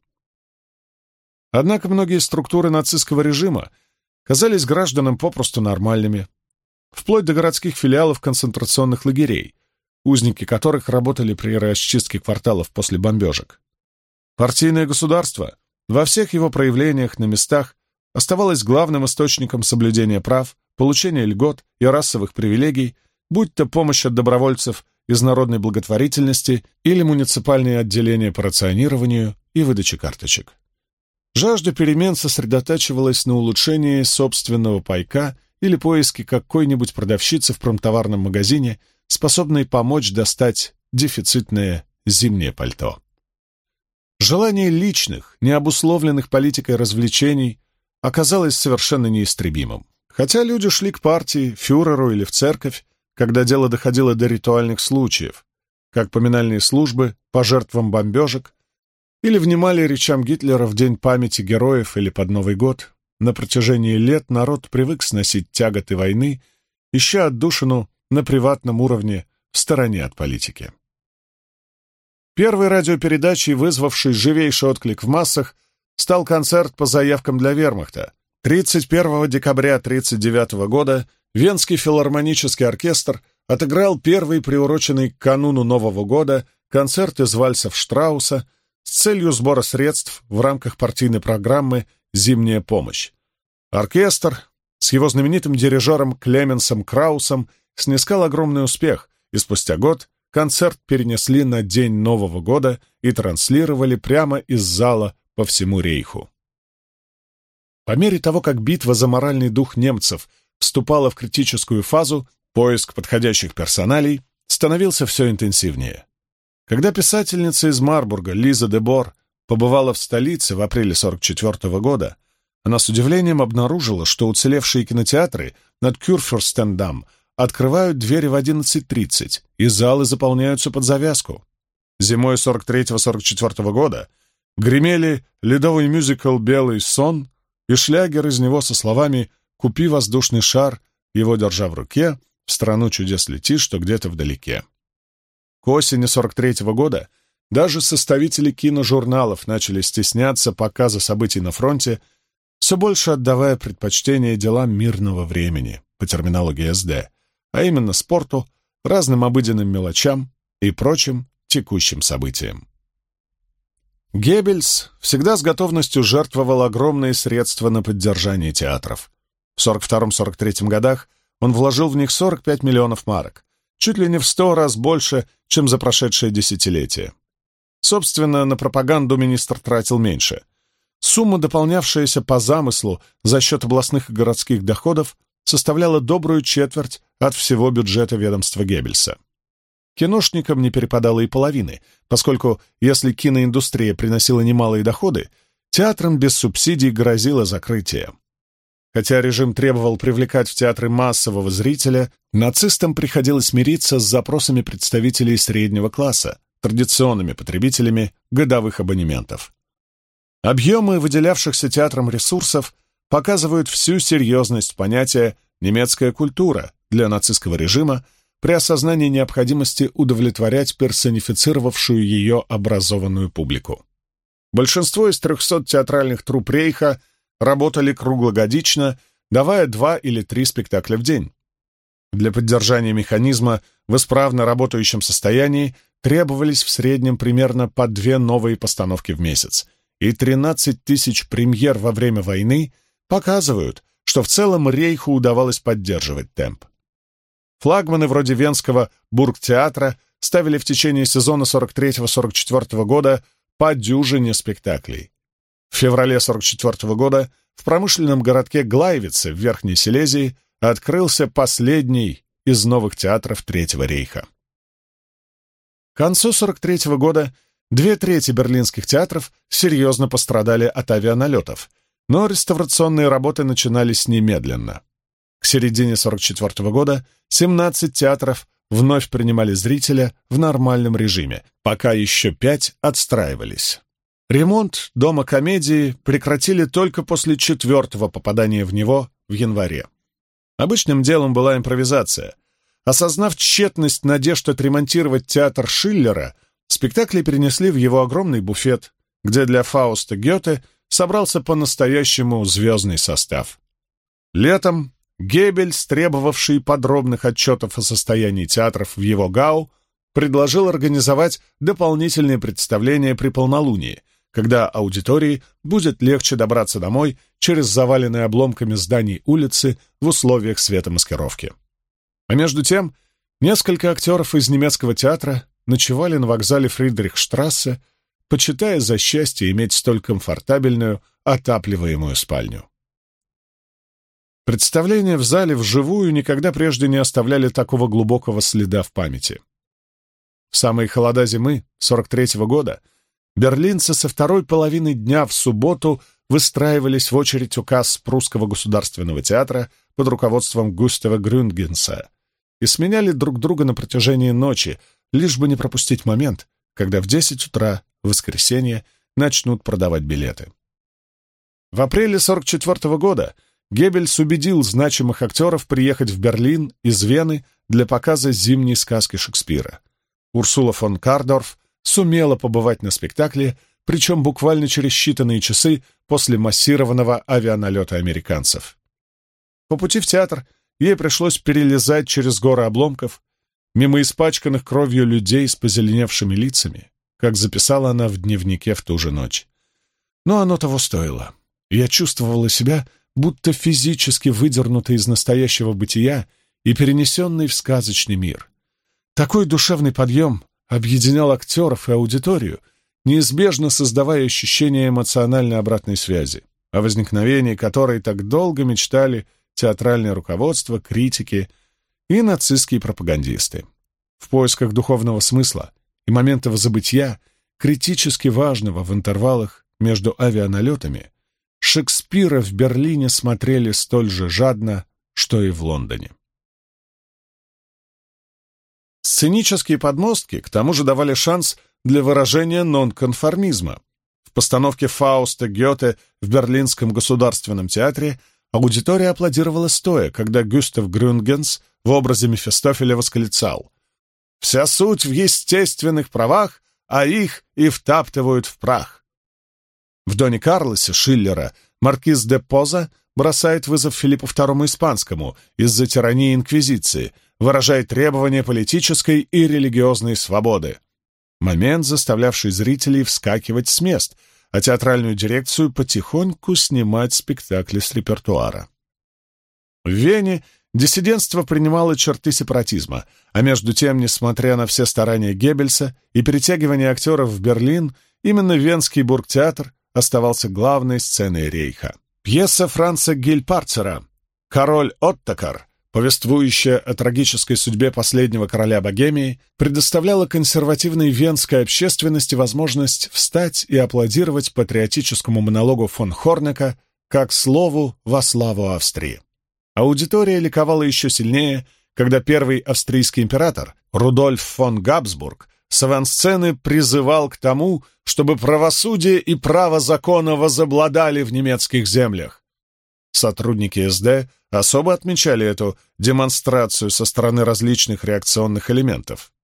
Однако многие структуры нацистского режима казались гражданам попросту нормальными, вплоть до городских филиалов концентрационных лагерей, узники которых работали при расчистке кварталов после бомбежек. Партийное государство во всех его проявлениях на местах оставалось главным источником соблюдения прав, получения льгот и расовых привилегий, будь то помощь от добровольцев из народной благотворительности или муниципальные отделения по рационированию и выдаче карточек. Жажда перемен сосредотачивалась на улучшении собственного пайка или поиске какой-нибудь продавщицы в промтоварном магазине, способной помочь достать дефицитное зимнее пальто. Желание личных, необусловленных политикой развлечений оказалось совершенно неистребимым. Хотя люди шли к партии, фюреру или в церковь, когда дело доходило до ритуальных случаев, как поминальные службы по жертвам бомбежек, или внимали речам Гитлера в День памяти героев или под Новый год, на протяжении лет народ привык сносить тяготы войны, ища отдушину на приватном уровне в стороне от политики. Первой радиопередачей, вызвавшей живейший отклик в массах, стал концерт по заявкам для вермахта. 31 декабря 1939 года Венский филармонический оркестр отыграл первый приуроченный к кануну Нового года концерт из вальсов Штрауса, с целью сбора средств в рамках партийной программы «Зимняя помощь». Оркестр с его знаменитым дирижером Клеменсом Краусом снискал огромный успех, и спустя год концерт перенесли на День Нового года и транслировали прямо из зала по всему Рейху. По мере того, как битва за моральный дух немцев вступала в критическую фазу, поиск подходящих персоналей становился все интенсивнее. Когда писательница из Марбурга Лиза де Бор побывала в столице в апреле 1944 года, она с удивлением обнаружила, что уцелевшие кинотеатры над Кюрфюрстендам открывают двери в 11:30, и залы заполняются под завязку. Зимой 1943-1944 года гремели ледовый мюзикл «Белый сон» и шлягер из него со словами «Купи воздушный шар, его держа в руке, в страну чудес лети, что где-то вдалеке». К осени 1943 года даже составители киножурналов начали стесняться показа событий на фронте, все больше отдавая предпочтение делам мирного времени по терминологии СД, а именно спорту, разным обыденным мелочам и прочим текущим событиям. Геббельс всегда с готовностью жертвовал огромные средства на поддержание театров. В 1942-1943 годах он вложил в них 45 миллионов марок, чуть ли не в 100 раз больше, чем за прошедшее десятилетие. Собственно, на пропаганду министр тратил меньше. Сумма, дополнявшаяся по замыслу за счет областных и городских доходов, составляла добрую четверть от всего бюджета ведомства Геббельса. Киношникам не перепадало и половины, поскольку, если киноиндустрия приносила немалые доходы, театрам без субсидий грозило закрытие. Хотя режим требовал привлекать в театры массового зрителя, нацистам приходилось мириться с запросами представителей среднего класса, традиционными потребителями годовых абонементов. Объемы выделявшихся театрам ресурсов показывают всю серьезность понятия «немецкая культура» для нацистского режима при осознании необходимости удовлетворять персонифицировавшую ее образованную публику. Большинство из 300 театральных труп Рейха работали круглогодично, давая 2 или 3 спектакля в день. Для поддержания механизма в исправно работающем состоянии требовались в среднем примерно по 2 новые постановки в месяц, и 13 тысяч премьер во время войны показывают, что в целом Рейху удавалось поддерживать темп. Флагманы вроде венского Бургтеатра ставили в течение сезона 43-44 года по дюжине спектаклей. В феврале 1944 года в промышленном городке Глайвице в Верхней Силезии открылся последний из новых театров Третьего рейха. К концу 1943 года 2/3 берлинских театров серьезно пострадали от авианалетов, но реставрационные работы начинались немедленно. К середине 1944 года 17 театров вновь принимали зрителя в нормальном режиме, пока еще 5 отстраивались. Ремонт Дома комедии прекратили только после 4-го попадания в него в январе. Обычным делом была импровизация. Осознав тщетность надежд отремонтировать театр Шиллера, спектакли перенесли в его огромный буфет, где для Фауста Гёте собрался по-настоящему звездный состав. Летом Геббельс, требовавший подробных отчетов о состоянии театров в его ГАУ, предложил организовать дополнительные представления при полнолунии, когда аудитории будет легче добраться домой через заваленные обломками зданий улицы в условиях светомаскировки. А между тем, несколько актеров из немецкого театра ночевали на вокзале Фридрихштрассе, почитая за счастье иметь столь комфортабельную, отапливаемую спальню. Представления в зале вживую никогда прежде не оставляли такого глубокого следа в памяти. В самые холода зимы 1943 года берлинцы со второй половины дня в субботу выстраивались в очередь у касс Прусского государственного театра под руководством Густава Грюндгенса и сменяли друг друга на протяжении ночи, лишь бы не пропустить момент, когда в 10 утра в воскресенье начнут продавать билеты. В апреле 1944 года Геббельс убедил значимых актеров приехать в Берлин из Вены для показа «Зимней сказки» Шекспира. Урсула фон Кардорф сумела побывать на спектакле, причем буквально через считанные часы после массированного авианалета американцев. По пути в театр ей пришлось перелезать через горы обломков, мимо испачканных кровью людей с позеленевшими лицами, как записала она в дневнике в ту же ночь. Но оно того стоило. Я чувствовала себя будто физически выдернутой из настоящего бытия и перенесенной в сказочный мир. Такой душевный подъем объединял актеров и аудиторию, неизбежно создавая ощущение эмоциональной обратной связи, о возникновении которой так долго мечтали театральное руководство, критики и нацистские пропагандисты. В поисках духовного смысла и моментов забытья, критически важного в интервалах между авианалетами, Шекспира в Берлине смотрели столь же жадно, что и в Лондоне. Сценические подмостки к тому же давали шанс для выражения нонконформизма. В постановке Фауста Гёте в Берлинском государственном театре аудитория аплодировала стоя, когда Гюстав Грюнгенс в образе Мефистофеля восклицал: «Вся суть в естественных правах, а их и втаптывают в прах». В Доне Карлосе Шиллера маркиз де Поза бросает вызов Филиппу II Испанскому из-за тирании инквизиции, выражая требования политической и религиозной свободы. Момент, заставлявший зрителей вскакивать с мест, а театральную дирекцию потихоньку снимать спектакли с репертуара. В Вене диссидентство принимало черты сепаратизма, а между тем, несмотря на все старания Геббельса и перетягивание актеров в Берлин, именно Венский бургтеатр оставался главной сценой рейха. Пьеса Франца Гильпарцера «Король Оттокар», повествующая о трагической судьбе последнего короля Богемии, предоставляла консервативной венской общественности возможность встать и аплодировать патриотическому монологу фон Хорнека как слову во славу Австрии. Аудитория ликовала еще сильнее, когда первый австрийский император Рудольф фон Габсбург с авансцены призывал к тому, чтобы правосудие и право закона возобладали в немецких землях. Сотрудники СД особо отмечали эту демонстрацию со стороны различных реакционных элементов.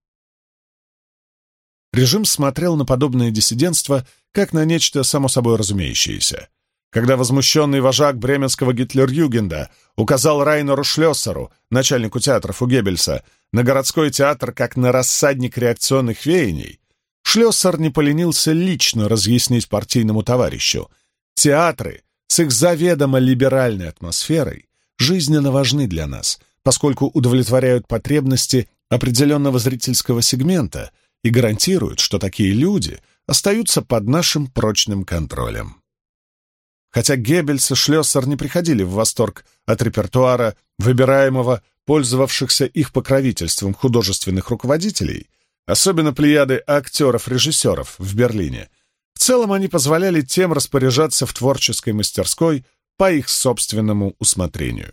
Режим смотрел на подобное диссидентство как на нечто само собой разумеющееся. Когда возмущенный вожак бременского Гитлер-Югенда указал Райнеру Шлёссеру, начальнику театров у Геббельса, на городской театр как на рассадник реакционных веяний, Шлёссер не поленился лично разъяснить партийному товарищу: театры с их заведомо либеральной атмосферой жизненно важны для нас, поскольку удовлетворяют потребности определенного зрительского сегмента и гарантируют, что такие люди остаются под нашим прочным контролем. Хотя Геббельс и Шлёссер не приходили в восторг от репертуара, выбираемого пользовавшихся их покровительством художественных руководителей, особенно плеяды актеров-режиссеров в Берлине, в целом они позволяли тем распоряжаться в творческой мастерской по их собственному усмотрению.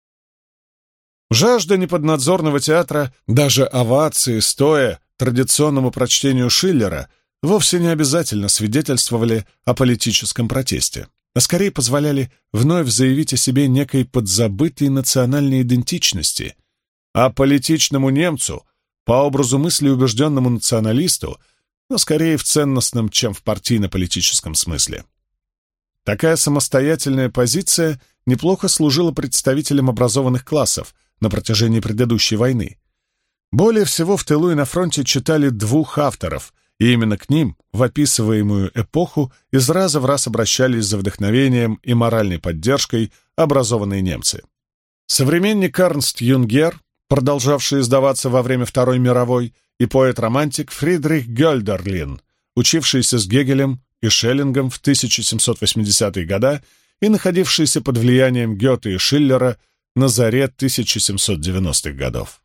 Жажда неподнадзорного театра, даже овации стоя традиционному прочтению Шиллера, вовсе не обязательно свидетельствовали о политическом протесте, а скорее позволяли вновь заявить о себе некой подзабытой национальной идентичности, а политичному немцу, по образу мысли убежденному националисту, но скорее в ценностном, чем в партийно-политическом смысле. Такая самостоятельная позиция неплохо служила представителям образованных классов на протяжении предыдущей войны. Более всего в тылу и на фронте читали двух авторов, и именно к ним в описываемую эпоху из раза в раз обращались за вдохновением и моральной поддержкой образованные немцы. Современник Эрнст Юнгер, продолжавший издаваться во время Второй мировой, и поэт-романтик Фридрих Гёльдерлин, учившийся с Гегелем и Шеллингом в 1780-е годы и находившийся под влиянием Гёте и Шиллера на заре 1790-х годов.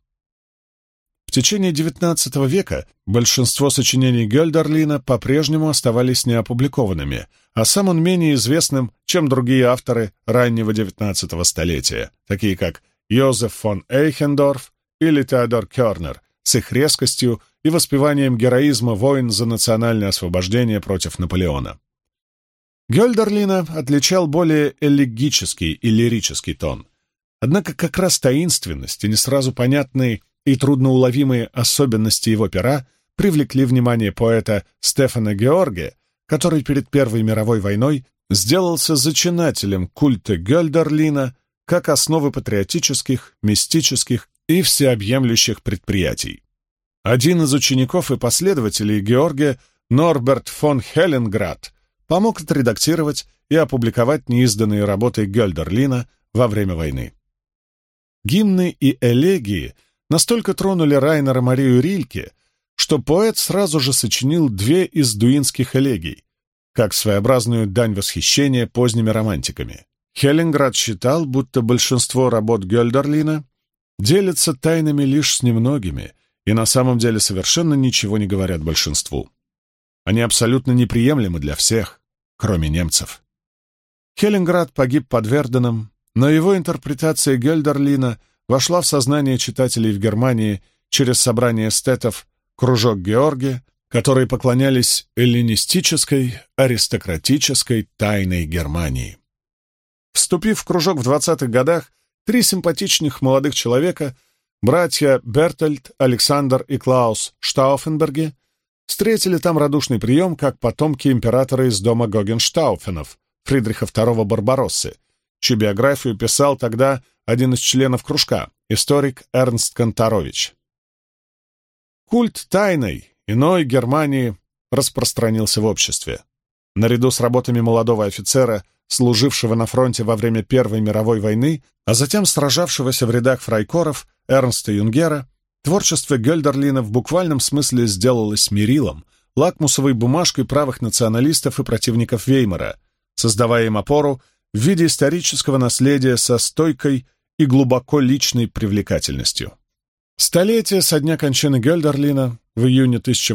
В течение XIX века большинство сочинений Гёльдерлина по-прежнему оставались неопубликованными, а сам он менее известным, чем другие авторы раннего XIX столетия, такие как Йозеф фон Эйхендорф или Теодор Кёрнер, с их резкостью и воспеванием героизма войн за национальное освобождение против Наполеона. Гёльдерлина отличал более элегический и лирический тон. Однако как раз таинственность и не сразу понятные и трудноуловимые особенности его пера привлекли внимание поэта Стефана Георге, который перед Первой мировой войной сделался зачинателем культа Гёльдерлина как основы патриотических, мистических и всеобъемлющих предприятий. Один из учеников и последователей Георгия Норберт фон Хелленград помог отредактировать и опубликовать неизданные работы Гёльдерлина во время войны. Гимны и элегии настолько тронули Райнера Марию Рильке, что поэт сразу же сочинил 2 из дуинских элегий, как своеобразную дань восхищения поздними романтиками. Хелленград считал, будто большинство работ Гёльдерлина делятся тайнами лишь с немногими и на самом деле совершенно ничего не говорят большинству. Они абсолютно неприемлемы для всех, кроме немцев. Хелленград погиб под Верденом, но его интерпретация Гёльдерлина вошла в сознание читателей в Германии через собрание эстетов «Кружок Георгия», которые поклонялись эллинистической, аристократической тайной Германии. Вступив в кружок в 20-х годах, 3 симпатичных молодых человека, братья Бертольд, Александр и Клаус Штауфенберги, встретили там радушный прием как потомки императора из дома Гогенштауфенов, Фридриха II Барбароссы, чью биографию писал тогда один из членов кружка, историк Эрнст Канторович. Культ тайной, иной Германии распространился в обществе. Наряду с работами молодого офицера, служившего на фронте во время Первой мировой войны, а затем сражавшегося в рядах фрайкоров Эрнста Юнгера, творчество Гёльдерлина в буквальном смысле сделалось мерилом, лакмусовой бумажкой правых националистов и противников Веймара, создавая им опору в виде исторического наследия со стойкой и глубоко личной привлекательностью. Столетие со дня кончины Гёльдерлина в июне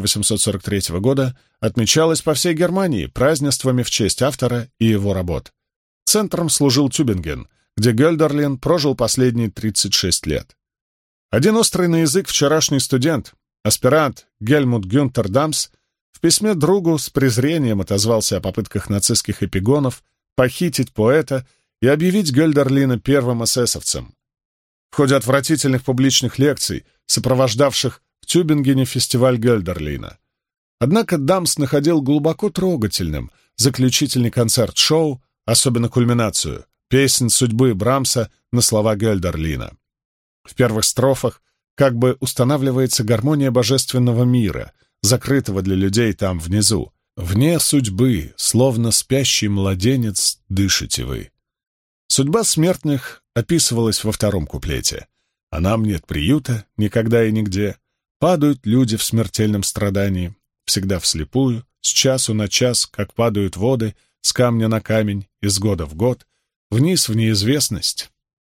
1843 года отмечалось по всей Германии празднествами в честь автора и его работ. Центром служил Тюбинген, где Гёльдерлин прожил последние 36 лет. Один острый на язык вчерашний студент, аспирант Гельмут Гюнтер Дамс, в письме другу с презрением отозвался о попытках нацистских эпигонов похитить поэта и объявить Гёльдерлина первым эсэсовцем. В ходе отвратительных публичных лекций, сопровождавших в Тюбингене фестиваль Гёльдерлина. Однако Дамс находил глубоко трогательным заключительный концерт-шоу, особенно кульминацию, песнь судьбы Брамса на слова Гёльдерлина. В первых строфах как бы устанавливается гармония божественного мира, закрытого для людей там внизу. «Вне судьбы, словно спящий младенец, дышите вы». Судьба смертных описывалась во втором куплете. «А нам нет приюта никогда и нигде. Падают люди в смертельном страдании, всегда вслепую, с часу на час, как падают воды, с камня на камень, из года в год, вниз в неизвестность».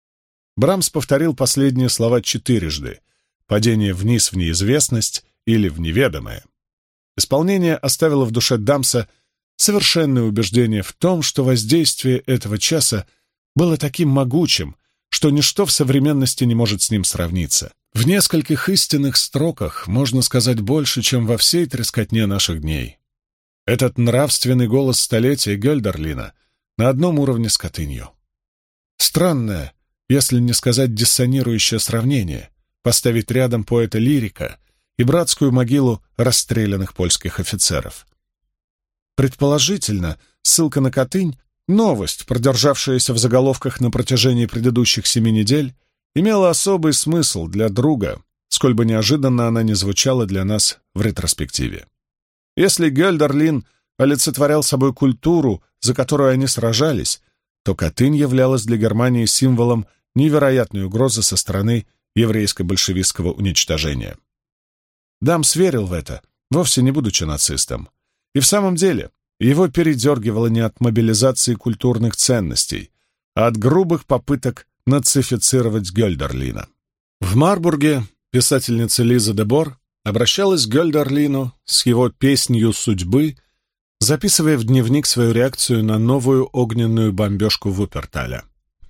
Брамс повторил последние слова 4 «падение вниз в неизвестность» или «в неведомое». Исполнение оставило в душе Дамса совершенное убеждение в том, что воздействие этого часа было таким могучим, что ничто в современности не может с ним сравниться. В нескольких истинных строках можно сказать больше, чем во всей трескотне наших дней. Этот нравственный голос столетия Гёльдерлина на одном уровне с Катынью. Странное, если не сказать диссонирующее сравнение, поставить рядом поэта-лирика и братскую могилу расстрелянных польских офицеров. Предположительно, ссылка на Катынь, новость, продержавшаяся в заголовках на протяжении предыдущих 7 недель, имела особый смысл для друга, сколь бы неожиданно она ни звучала для нас в ретроспективе. Если Гёльдерлин олицетворял собой культуру, за которую они сражались, то Катынь являлась для Германии символом невероятной угрозы со стороны еврейско-большевистского уничтожения. Дамс верил в это, вовсе не будучи нацистом. И в самом деле его передергивало не от мобилизации культурных ценностей, а от грубых попыток нацифицировать Гёльдерлина. В Марбурге писательница Лиза де Бор обращалась к Гёльдерлину с его «Песнью судьбы», записывая в дневник свою реакцию на новую огненную бомбежку Вупперталя.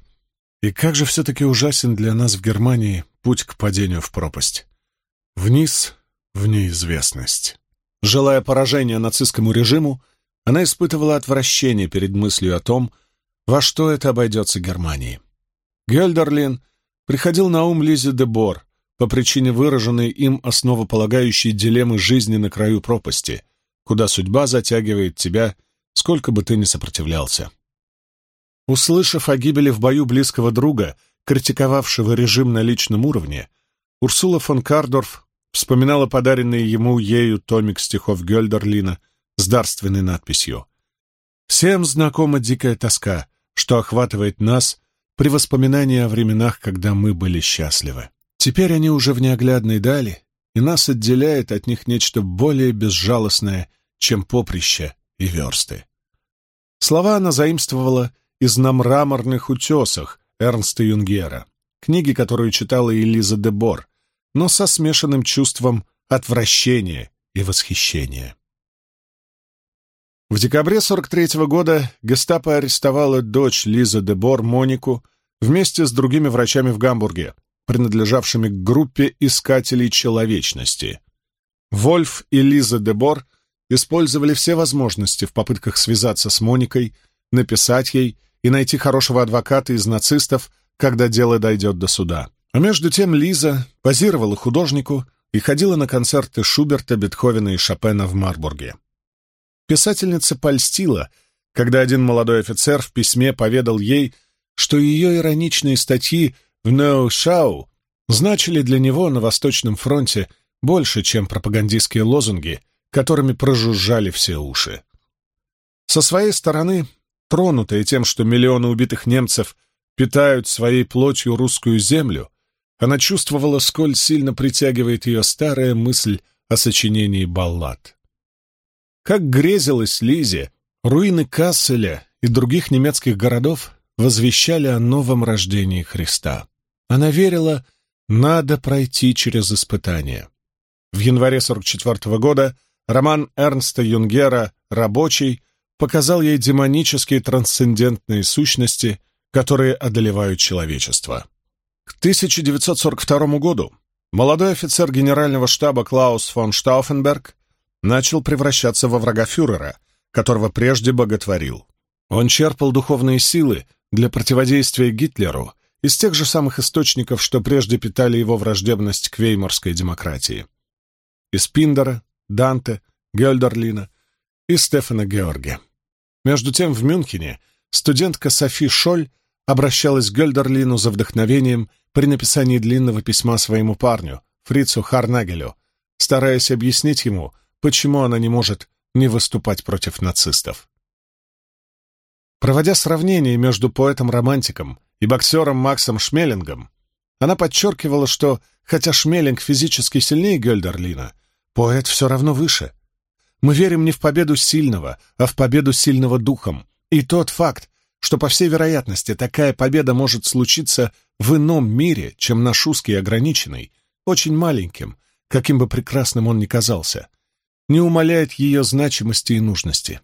И как же все-таки ужасен для нас в Германии путь к падению в пропасть. Вниз в неизвестность. Желая поражения нацистскому режиму, она испытывала отвращение перед мыслью о том, во что это обойдется Германии. Гёльдерлин приходил на ум Лизе де Бор по причине выраженной им основополагающей дилеммы жизни на краю пропасти, куда судьба затягивает тебя, сколько бы ты ни сопротивлялся. Услышав о гибели в бою близкого друга, критиковавшего режим на личном уровне, Урсула фон Кардорф вспоминала подаренный ею томик стихов Гёльдерлина с дарственной надписью: «Всем знакома дикая тоска, что охватывает нас при воспоминании о временах, когда мы были счастливы. Теперь они уже в неоглядной дали, и нас отделяет от них нечто более безжалостное, чем поприще и версты». Слова она заимствовала из «На мраморных утесах» Эрнста Юнгера, книги, которую читала Элиза де Бор, но со смешанным чувством отвращения и восхищения. В декабре 43-го года гестапо арестовало дочь Лизы де Бор, Монику, вместе с другими врачами в Гамбурге, принадлежавшими к группе искателей человечности. Вольф и Лиза де Бор использовали все возможности в попытках связаться с Моникой, написать ей и найти хорошего адвоката из нацистов, когда дело дойдет до суда. А между тем Лиза позировала художнику и ходила на концерты Шуберта, Бетховена и Шопена в Марбурге. Писательница польстила, когда один молодой офицер в письме поведал ей, что ее ироничные статьи в «No Show» значили для него на Восточном фронте больше, чем пропагандистские лозунги, которыми прожужжали все уши. Со своей стороны, тронутая тем, что миллионы убитых немцев питают своей плотью русскую землю, она чувствовала, сколь сильно притягивает ее старая мысль о сочинении баллад. Как грезилось Лизе, руины Касселя и других немецких городов возвещали о новом рождении Христа. Она верила, надо пройти через испытания. В январе 44-го года роман Эрнста Юнгера «Рабочий» показал ей демонические трансцендентные сущности, которые одолевают человечество. К 1942 году молодой офицер генерального штаба Клаус фон Штауфенберг начал превращаться во врага фюрера, которого прежде боготворил. Он черпал духовные силы для противодействия Гитлеру из тех же самых источников, что прежде питали его враждебность к веймарской демократии. Из Пиндера, Данте, Гёльдерлина и Стефана Георге. Между тем в Мюнхене студентка Софи Шоль обращалась к Гёльдерлину за вдохновением при написании длинного письма своему парню, Фрицу Харнагелю, стараясь объяснить ему, почему она не может не выступать против нацистов. Проводя сравнение между поэтом-романтиком и боксером Максом Шмелингом, она подчеркивала, что, хотя Шмелинг физически сильнее Гёльдерлина, поэт все равно выше. Мы верим не в победу сильного, а в победу сильного духом. И тот факт, что, по всей вероятности, такая победа может случиться в ином мире, чем наш узкий и ограниченный, очень маленьким, каким бы прекрасным он ни казался, не умаляет ее значимости и нужности.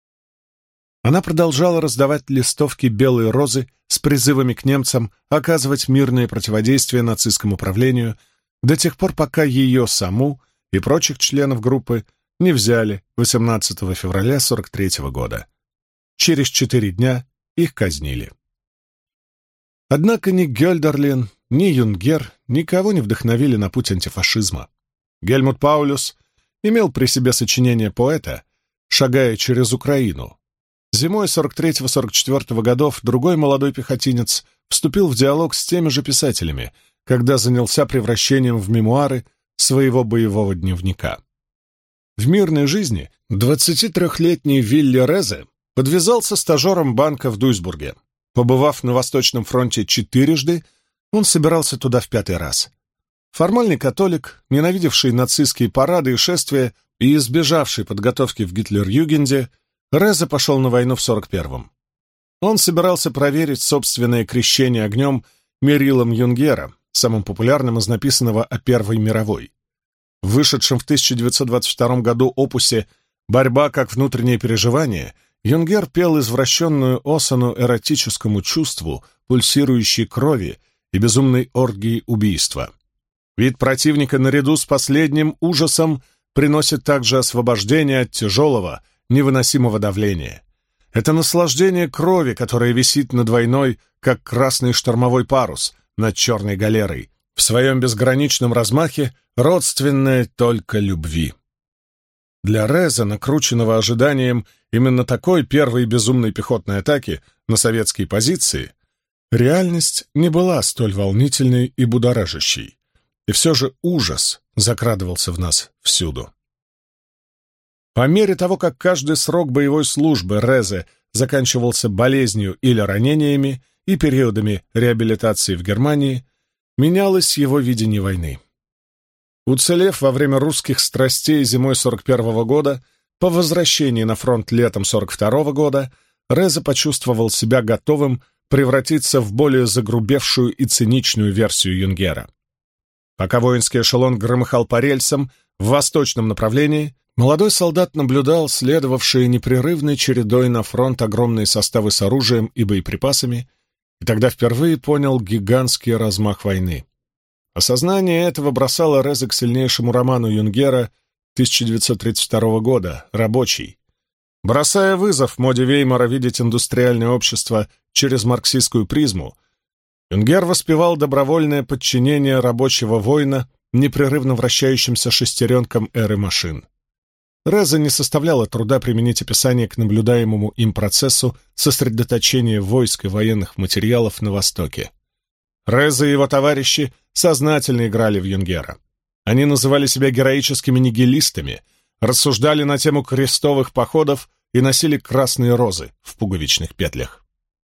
Она продолжала раздавать листовки «Белые розы» с призывами к немцам оказывать мирное противодействие нацистскому правлению до тех пор, пока ее саму и прочих членов группы не взяли 18 февраля 1943 года. Через 4 дня их казнили. Однако ни Гёльдерлин, ни Юнгер никого не вдохновили на путь антифашизма. Гельмут Паулюс имел при себе сочинение поэта, шагая через Украину. Зимой 43-44 годов другой молодой пехотинец вступил в диалог с теми же писателями, когда занялся превращением в мемуары своего боевого дневника. В мирной жизни 23-летний Вилли Резе подвязался стажером банка в Дуйсбурге. Побывав на Восточном фронте 4 он собирался туда в 5-й раз. Формальный католик, ненавидевший нацистские парады и шествия и избежавший подготовки в Гитлер-Югенде, Резе пошел на войну в 41-м. Он собирался проверить собственное крещение огнем Мерилом Юнгера, самым популярным из написанного о Первой мировой. В вышедшем в 1922 году опусе «Борьба как внутреннее переживание» Юнгер пел извращенную осану эротическому чувству, пульсирующей крови и безумной оргии убийства. Вид противника наряду с последним ужасом приносит также освобождение от тяжелого, невыносимого давления. Это наслаждение крови, которое висит над войной, как красный штормовой парус над черной галерой, в своем безграничном размахе родственное только любви. Для Резе, накрученного ожиданием именно такой первой безумной пехотной атаки на советские позиции, реальность не была столь волнительной и будоражащей. и все же ужас закрадывался в нас всюду. По мере того, как каждый срок боевой службы Резе заканчивался болезнью или ранениями и периодами реабилитации в Германии, менялось его видение войны. Уцелев во время русских страстей зимой 41-го года, по возвращении на фронт летом 42-го года, Резе почувствовал себя готовым превратиться в более загрубевшую и циничную версию Юнгера. Пока воинский эшелон громыхал по рельсам в восточном направлении, молодой солдат наблюдал следовавшие непрерывной чередой на фронт огромные составы с оружием и боеприпасами, и тогда впервые понял гигантский размах войны. Осознание этого бросало Резе к сильнейшему роману Юнгера 1932 года «Рабочий». Бросая вызов моде Веймара видеть индустриальное общество через марксистскую призму, Юнгер воспевал добровольное подчинение рабочего воина непрерывно вращающимся шестеренкам эры машин. Резе не составляло труда применить описание к наблюдаемому им процессу сосредоточения войск и военных материалов на Востоке. Резе и его товарищи сознательно играли в Юнгера. Они называли себя героическими нигилистами, рассуждали на тему крестовых походов и носили красные розы в пуговичных петлях.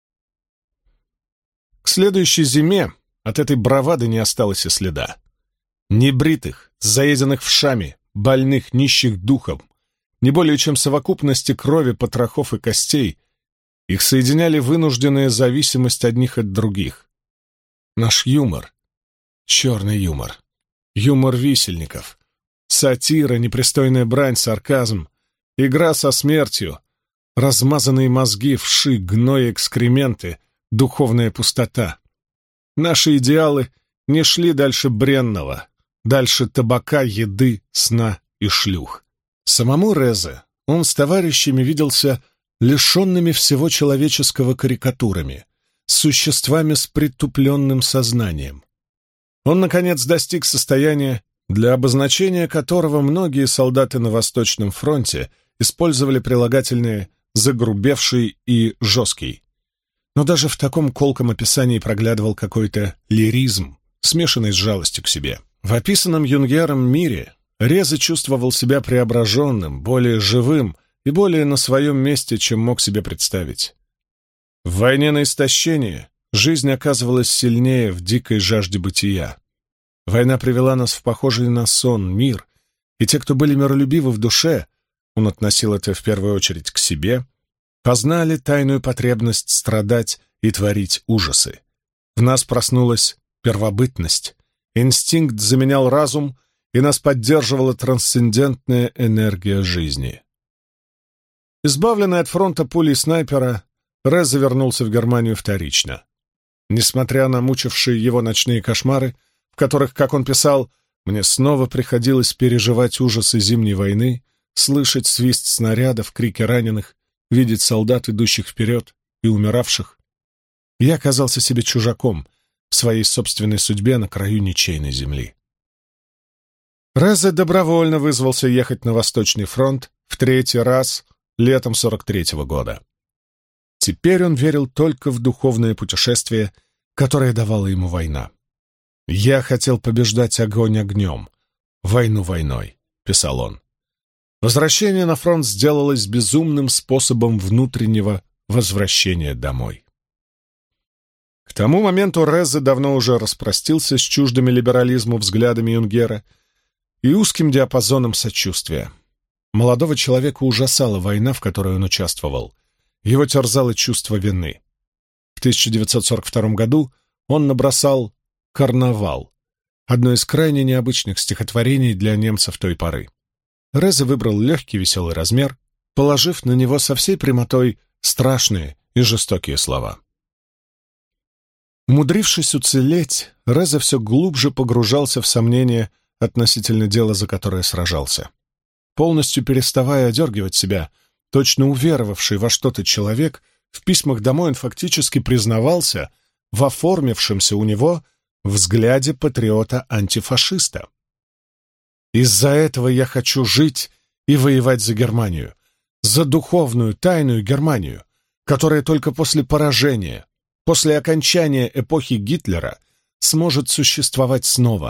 К следующей зиме от этой бравады не осталось и следа. Небритых, заеденных вшами, больных, нищих духом, не более чем совокупности крови, потрохов и костей, их соединяли вынужденная зависимость одних от других. Наш юмор, черный юмор, юмор висельников, сатира, непристойная брань, сарказм, игра со смертью, размазанные мозги, вши, гной, экскременты, духовная пустота. Наши идеалы не шли дальше бренного, дальше табака, еды, сна и шлюх. Самому Резе он с товарищами виделся лишенными всего человеческого карикатурами, существами с притупленным сознанием. Он, наконец, достиг состояния, для обозначения которого многие солдаты на Восточном фронте использовали прилагательные «загрубевший» и «жесткий». Но даже в таком колком описании проглядывал какой-то лиризм, смешанный с жалостью к себе. В описанном Юнгером мире Резе чувствовал себя преображенным, более живым и более на своем месте, чем мог себе представить. В войне на истощение жизнь оказывалась сильнее в дикой жажде бытия. Война привела нас в похожий на сон мир, и те, кто были миролюбивы в душе, он относил это в первую очередь к себе, познали тайную потребность страдать и творить ужасы. В нас проснулась первобытность, инстинкт заменял разум, и нас поддерживала трансцендентная энергия жизни. Избавленный от фронта пулей снайпера, Резе вернулся в Германию вторично. Несмотря на мучившие его ночные кошмары, в которых, как он писал, мне снова приходилось переживать ужасы зимней войны, слышать свист снарядов, крики раненых, видеть солдат, идущих вперед, и умиравших, я оказался себе чужаком в своей собственной судьбе на краю ничейной земли. Резе добровольно вызвался ехать на Восточный фронт в третий раз летом 43-го года. Теперь он верил только в духовное путешествие, которое давала ему война. «Я хотел побеждать огонь огнем, войну войной», — писал он. Возвращение на фронт сделалось безумным способом внутреннего возвращения домой. К тому моменту Резе давно уже распростился с чуждыми либерализму взглядами Юнгера и узким диапазоном сочувствия. Молодого человека ужасала война, в которой он участвовал. Его терзало чувство вины. В 1942 году он набросал «Карнавал», одно из крайне необычных стихотворений для немцев той поры. Резе выбрал легкий веселый размер, положив на него со всей прямотой страшные и жестокие слова. Умудрившись уцелеть, Резе все глубже погружался в сомнения относительно дела, за которое сражался. Полностью переставая одергивать себя, точно уверовавший во что-то человек, в письмах домой он фактически признавался в оформившемся у него взгляде патриота-антифашиста. «Из-за этого я хочу жить и воевать за Германию, за духовную, тайную Германию, которая только после поражения, после окончания эпохи Гитлера сможет существовать снова,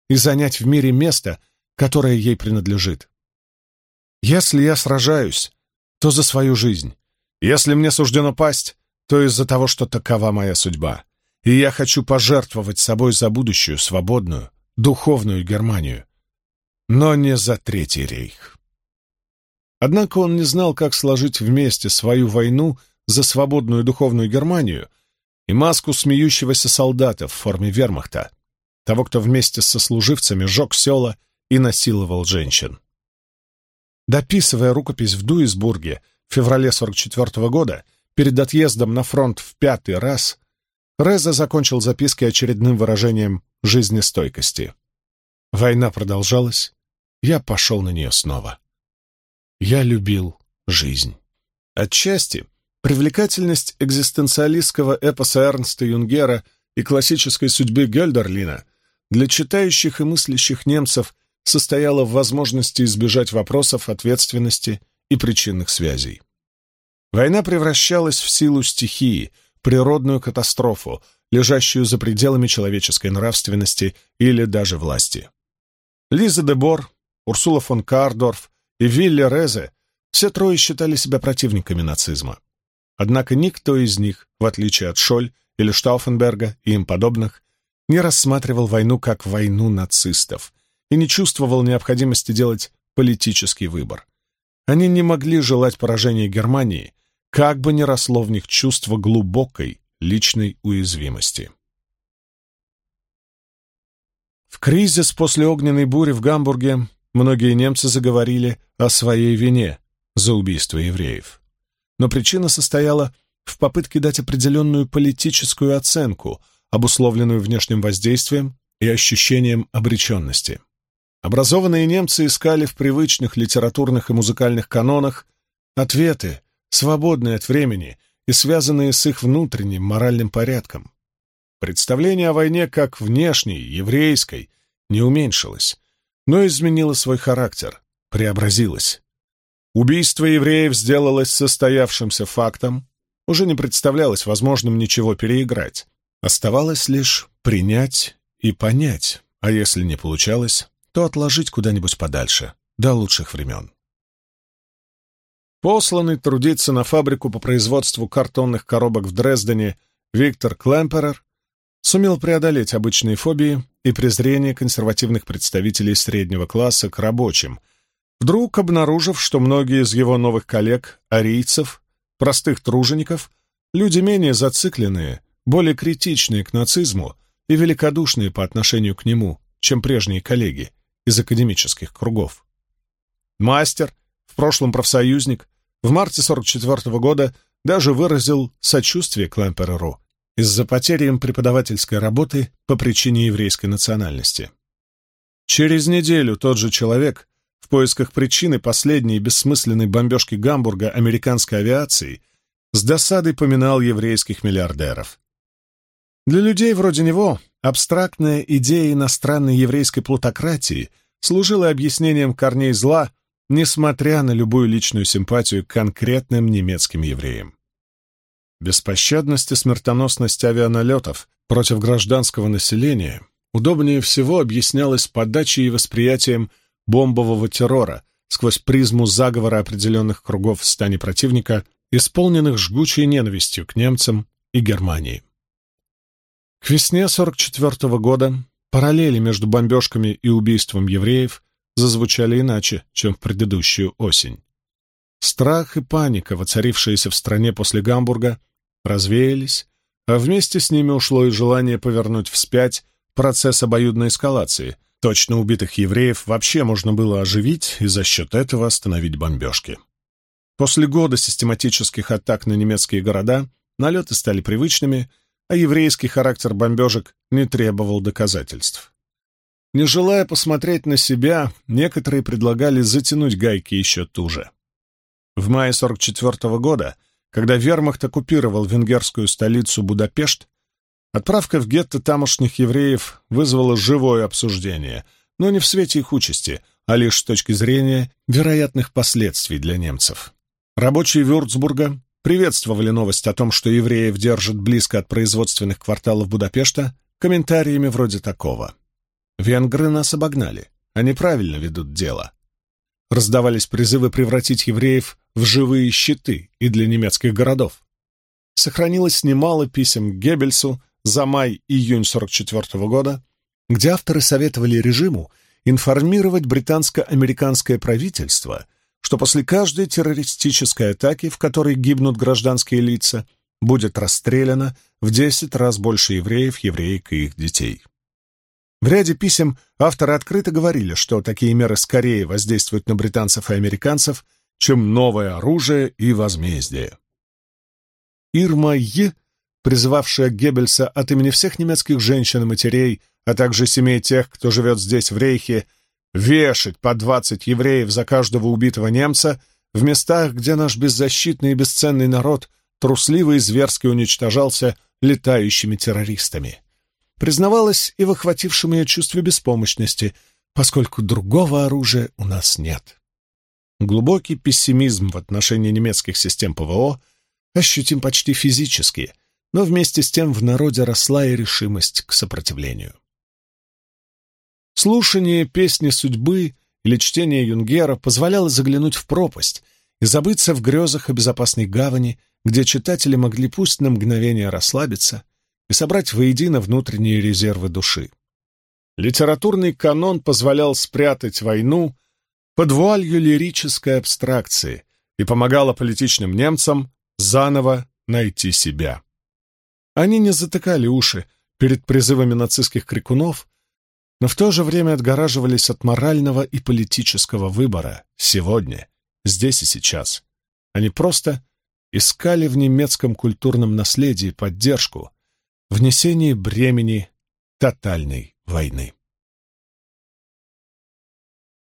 и занять в мире место, которое ей принадлежит. Если я сражаюсь, то за свою жизнь. Если мне суждено пасть, то из-за того, что такова моя судьба. И я хочу пожертвовать собой за будущую, свободную, духовную Германию. Но не за Третий рейх. Однако он не знал, как сложить вместе свою войну за свободную духовную Германию и маску смеющегося солдата в форме вермахта, того, кто вместе с сослуживцами жег села и насиловал женщин. Дописывая рукопись в Дуисбурге в феврале 1944 года, перед отъездом на фронт в 5-й раз, Резе закончил записки очередным выражением жизнестойкости. Война продолжалась, я пошел на нее снова. Я любил жизнь. Отчасти привлекательность экзистенциалистского эпоса Эрнста Юнгера и классической судьбы Гёльдерлина для читающих и мыслящих немцев состояла в возможности избежать вопросов ответственности и причинных связей. Война превращалась в силу стихии, природную катастрофу, лежащую за пределами человеческой нравственности или даже власти. Лиза де Бор, Урсула фон Каардорф и Вилли Резе все трое считали себя противниками нацизма. Однако никто из них, в отличие от Шоль или Штауфенберга и им подобных, не рассматривал войну как войну нацистов и не чувствовал необходимости делать политический выбор. Они не могли желать поражения Германии, как бы ни росло в них чувство глубокой личной уязвимости. В кризис после огненной бури в Гамбурге многие немцы заговорили о своей вине за убийство евреев. Но причина состояла в попытке дать определенную политическую оценку, обусловленную внешним воздействием и ощущением обреченности. Образованные немцы искали в привычных литературных и музыкальных канонах ответы, свободные от времени и связанные с их внутренним моральным порядком. Представление о войне как внешней, еврейской, не уменьшилось, но изменило свой характер, преобразилось. Убийство евреев сделалось состоявшимся фактом, уже не представлялось возможным ничего переиграть. Оставалось лишь принять и понять, а если не получалось, то отложить куда-нибудь подальше, до лучших времен. Посланный трудиться на фабрику по производству картонных коробок в Дрездене Виктор Клемперер сумел преодолеть обычные фобии и презрение консервативных представителей среднего класса к рабочим, вдруг обнаружив, что многие из его новых коллег, арийцев, простых тружеников, люди менее зацикленные, более критичные к нацизму и великодушные по отношению к нему, чем прежние коллеги из академических кругов. Мастер, в прошлом профсоюзник, в марте 1944 года даже выразил сочувствие Клемпереру из-за потери им преподавательской работы по причине еврейской национальности. Через неделю тот же человек в поисках причины последней бессмысленной бомбежки Гамбурга американской авиацией с досадой поминал еврейских миллиардеров. Для людей вроде него абстрактная идея иностранной еврейской плутократии служила объяснением корней зла, несмотря на любую личную симпатию к конкретным немецким евреям. Беспощадность и смертоносность авианалетов против гражданского населения удобнее всего объяснялась подачей и восприятием бомбового террора сквозь призму заговора определенных кругов в стане противника, исполненных жгучей ненавистью к немцам и Германии. К весне 1944 года параллели между бомбежками и убийством евреев зазвучали иначе, чем в предыдущую осень. Страх и паника, воцарившиеся в стране после Гамбурга, развеялись, а вместе с ними ушло и желание повернуть вспять процесс обоюдной эскалации. Точно убитых евреев вообще можно было оживить и за счет этого остановить бомбежки. После года систематических атак на немецкие города налеты стали привычными, а еврейский характер бомбежек не требовал доказательств. Не желая посмотреть на себя, некоторые предлагали затянуть гайки еще туже. В мае 1944 года, когда вермахт оккупировал венгерскую столицу Будапешт, отправка в гетто тамошних евреев вызвала живое обсуждение, но не в свете их участи, а лишь с точки зрения вероятных последствий для немцев. Рабочие Вюрцбурга приветствовали новость о том, что евреев держат близко от производственных кварталов Будапешта, комментариями вроде такого. Венгры нас обогнали, они правильно ведут дело. Раздавались призывы превратить евреев в живые щиты и для немецких городов. Сохранилось немало писем к Геббельсу за май-июнь 1944 года, где авторы советовали режиму информировать британско-американское правительство, что после каждой террористической атаки, в которой гибнут гражданские лица, будет расстреляно в 10 раз больше евреев, евреек и их детей. В ряде писем авторы открыто говорили, что такие меры скорее воздействуют на британцев и американцев, чем новое оружие и возмездие. Ирма Й., призывавшая Геббельса от имени всех немецких женщин и матерей, а также семей тех, кто живет здесь, в Рейхе, вешать по 20 евреев за каждого убитого немца в местах, где наш беззащитный и бесценный народ трусливо и зверски уничтожался летающими террористами. Признавалась и в охватившем ее чувстве беспомощности, поскольку другого оружия у нас нет. Глубокий пессимизм в отношении немецких систем ПВО ощутим почти физически, но вместе с тем в народе росла и решимость к сопротивлению. Слушание песни судьбы или чтение Юнгера позволяло заглянуть в пропасть и забыться в грезах о безопасной гавани, где читатели могли пусть на мгновение расслабиться и собрать воедино внутренние резервы души. Литературный канон позволял спрятать войну под вуалью лирической абстракции и помогал аполитичным немцам заново найти себя. Они не затыкали уши перед призывами нацистских крикунов, но в то же время отгораживались от морального и политического выбора сегодня, здесь и сейчас. Они просто искали в немецком культурном наследии поддержку в несении бремени тотальной войны.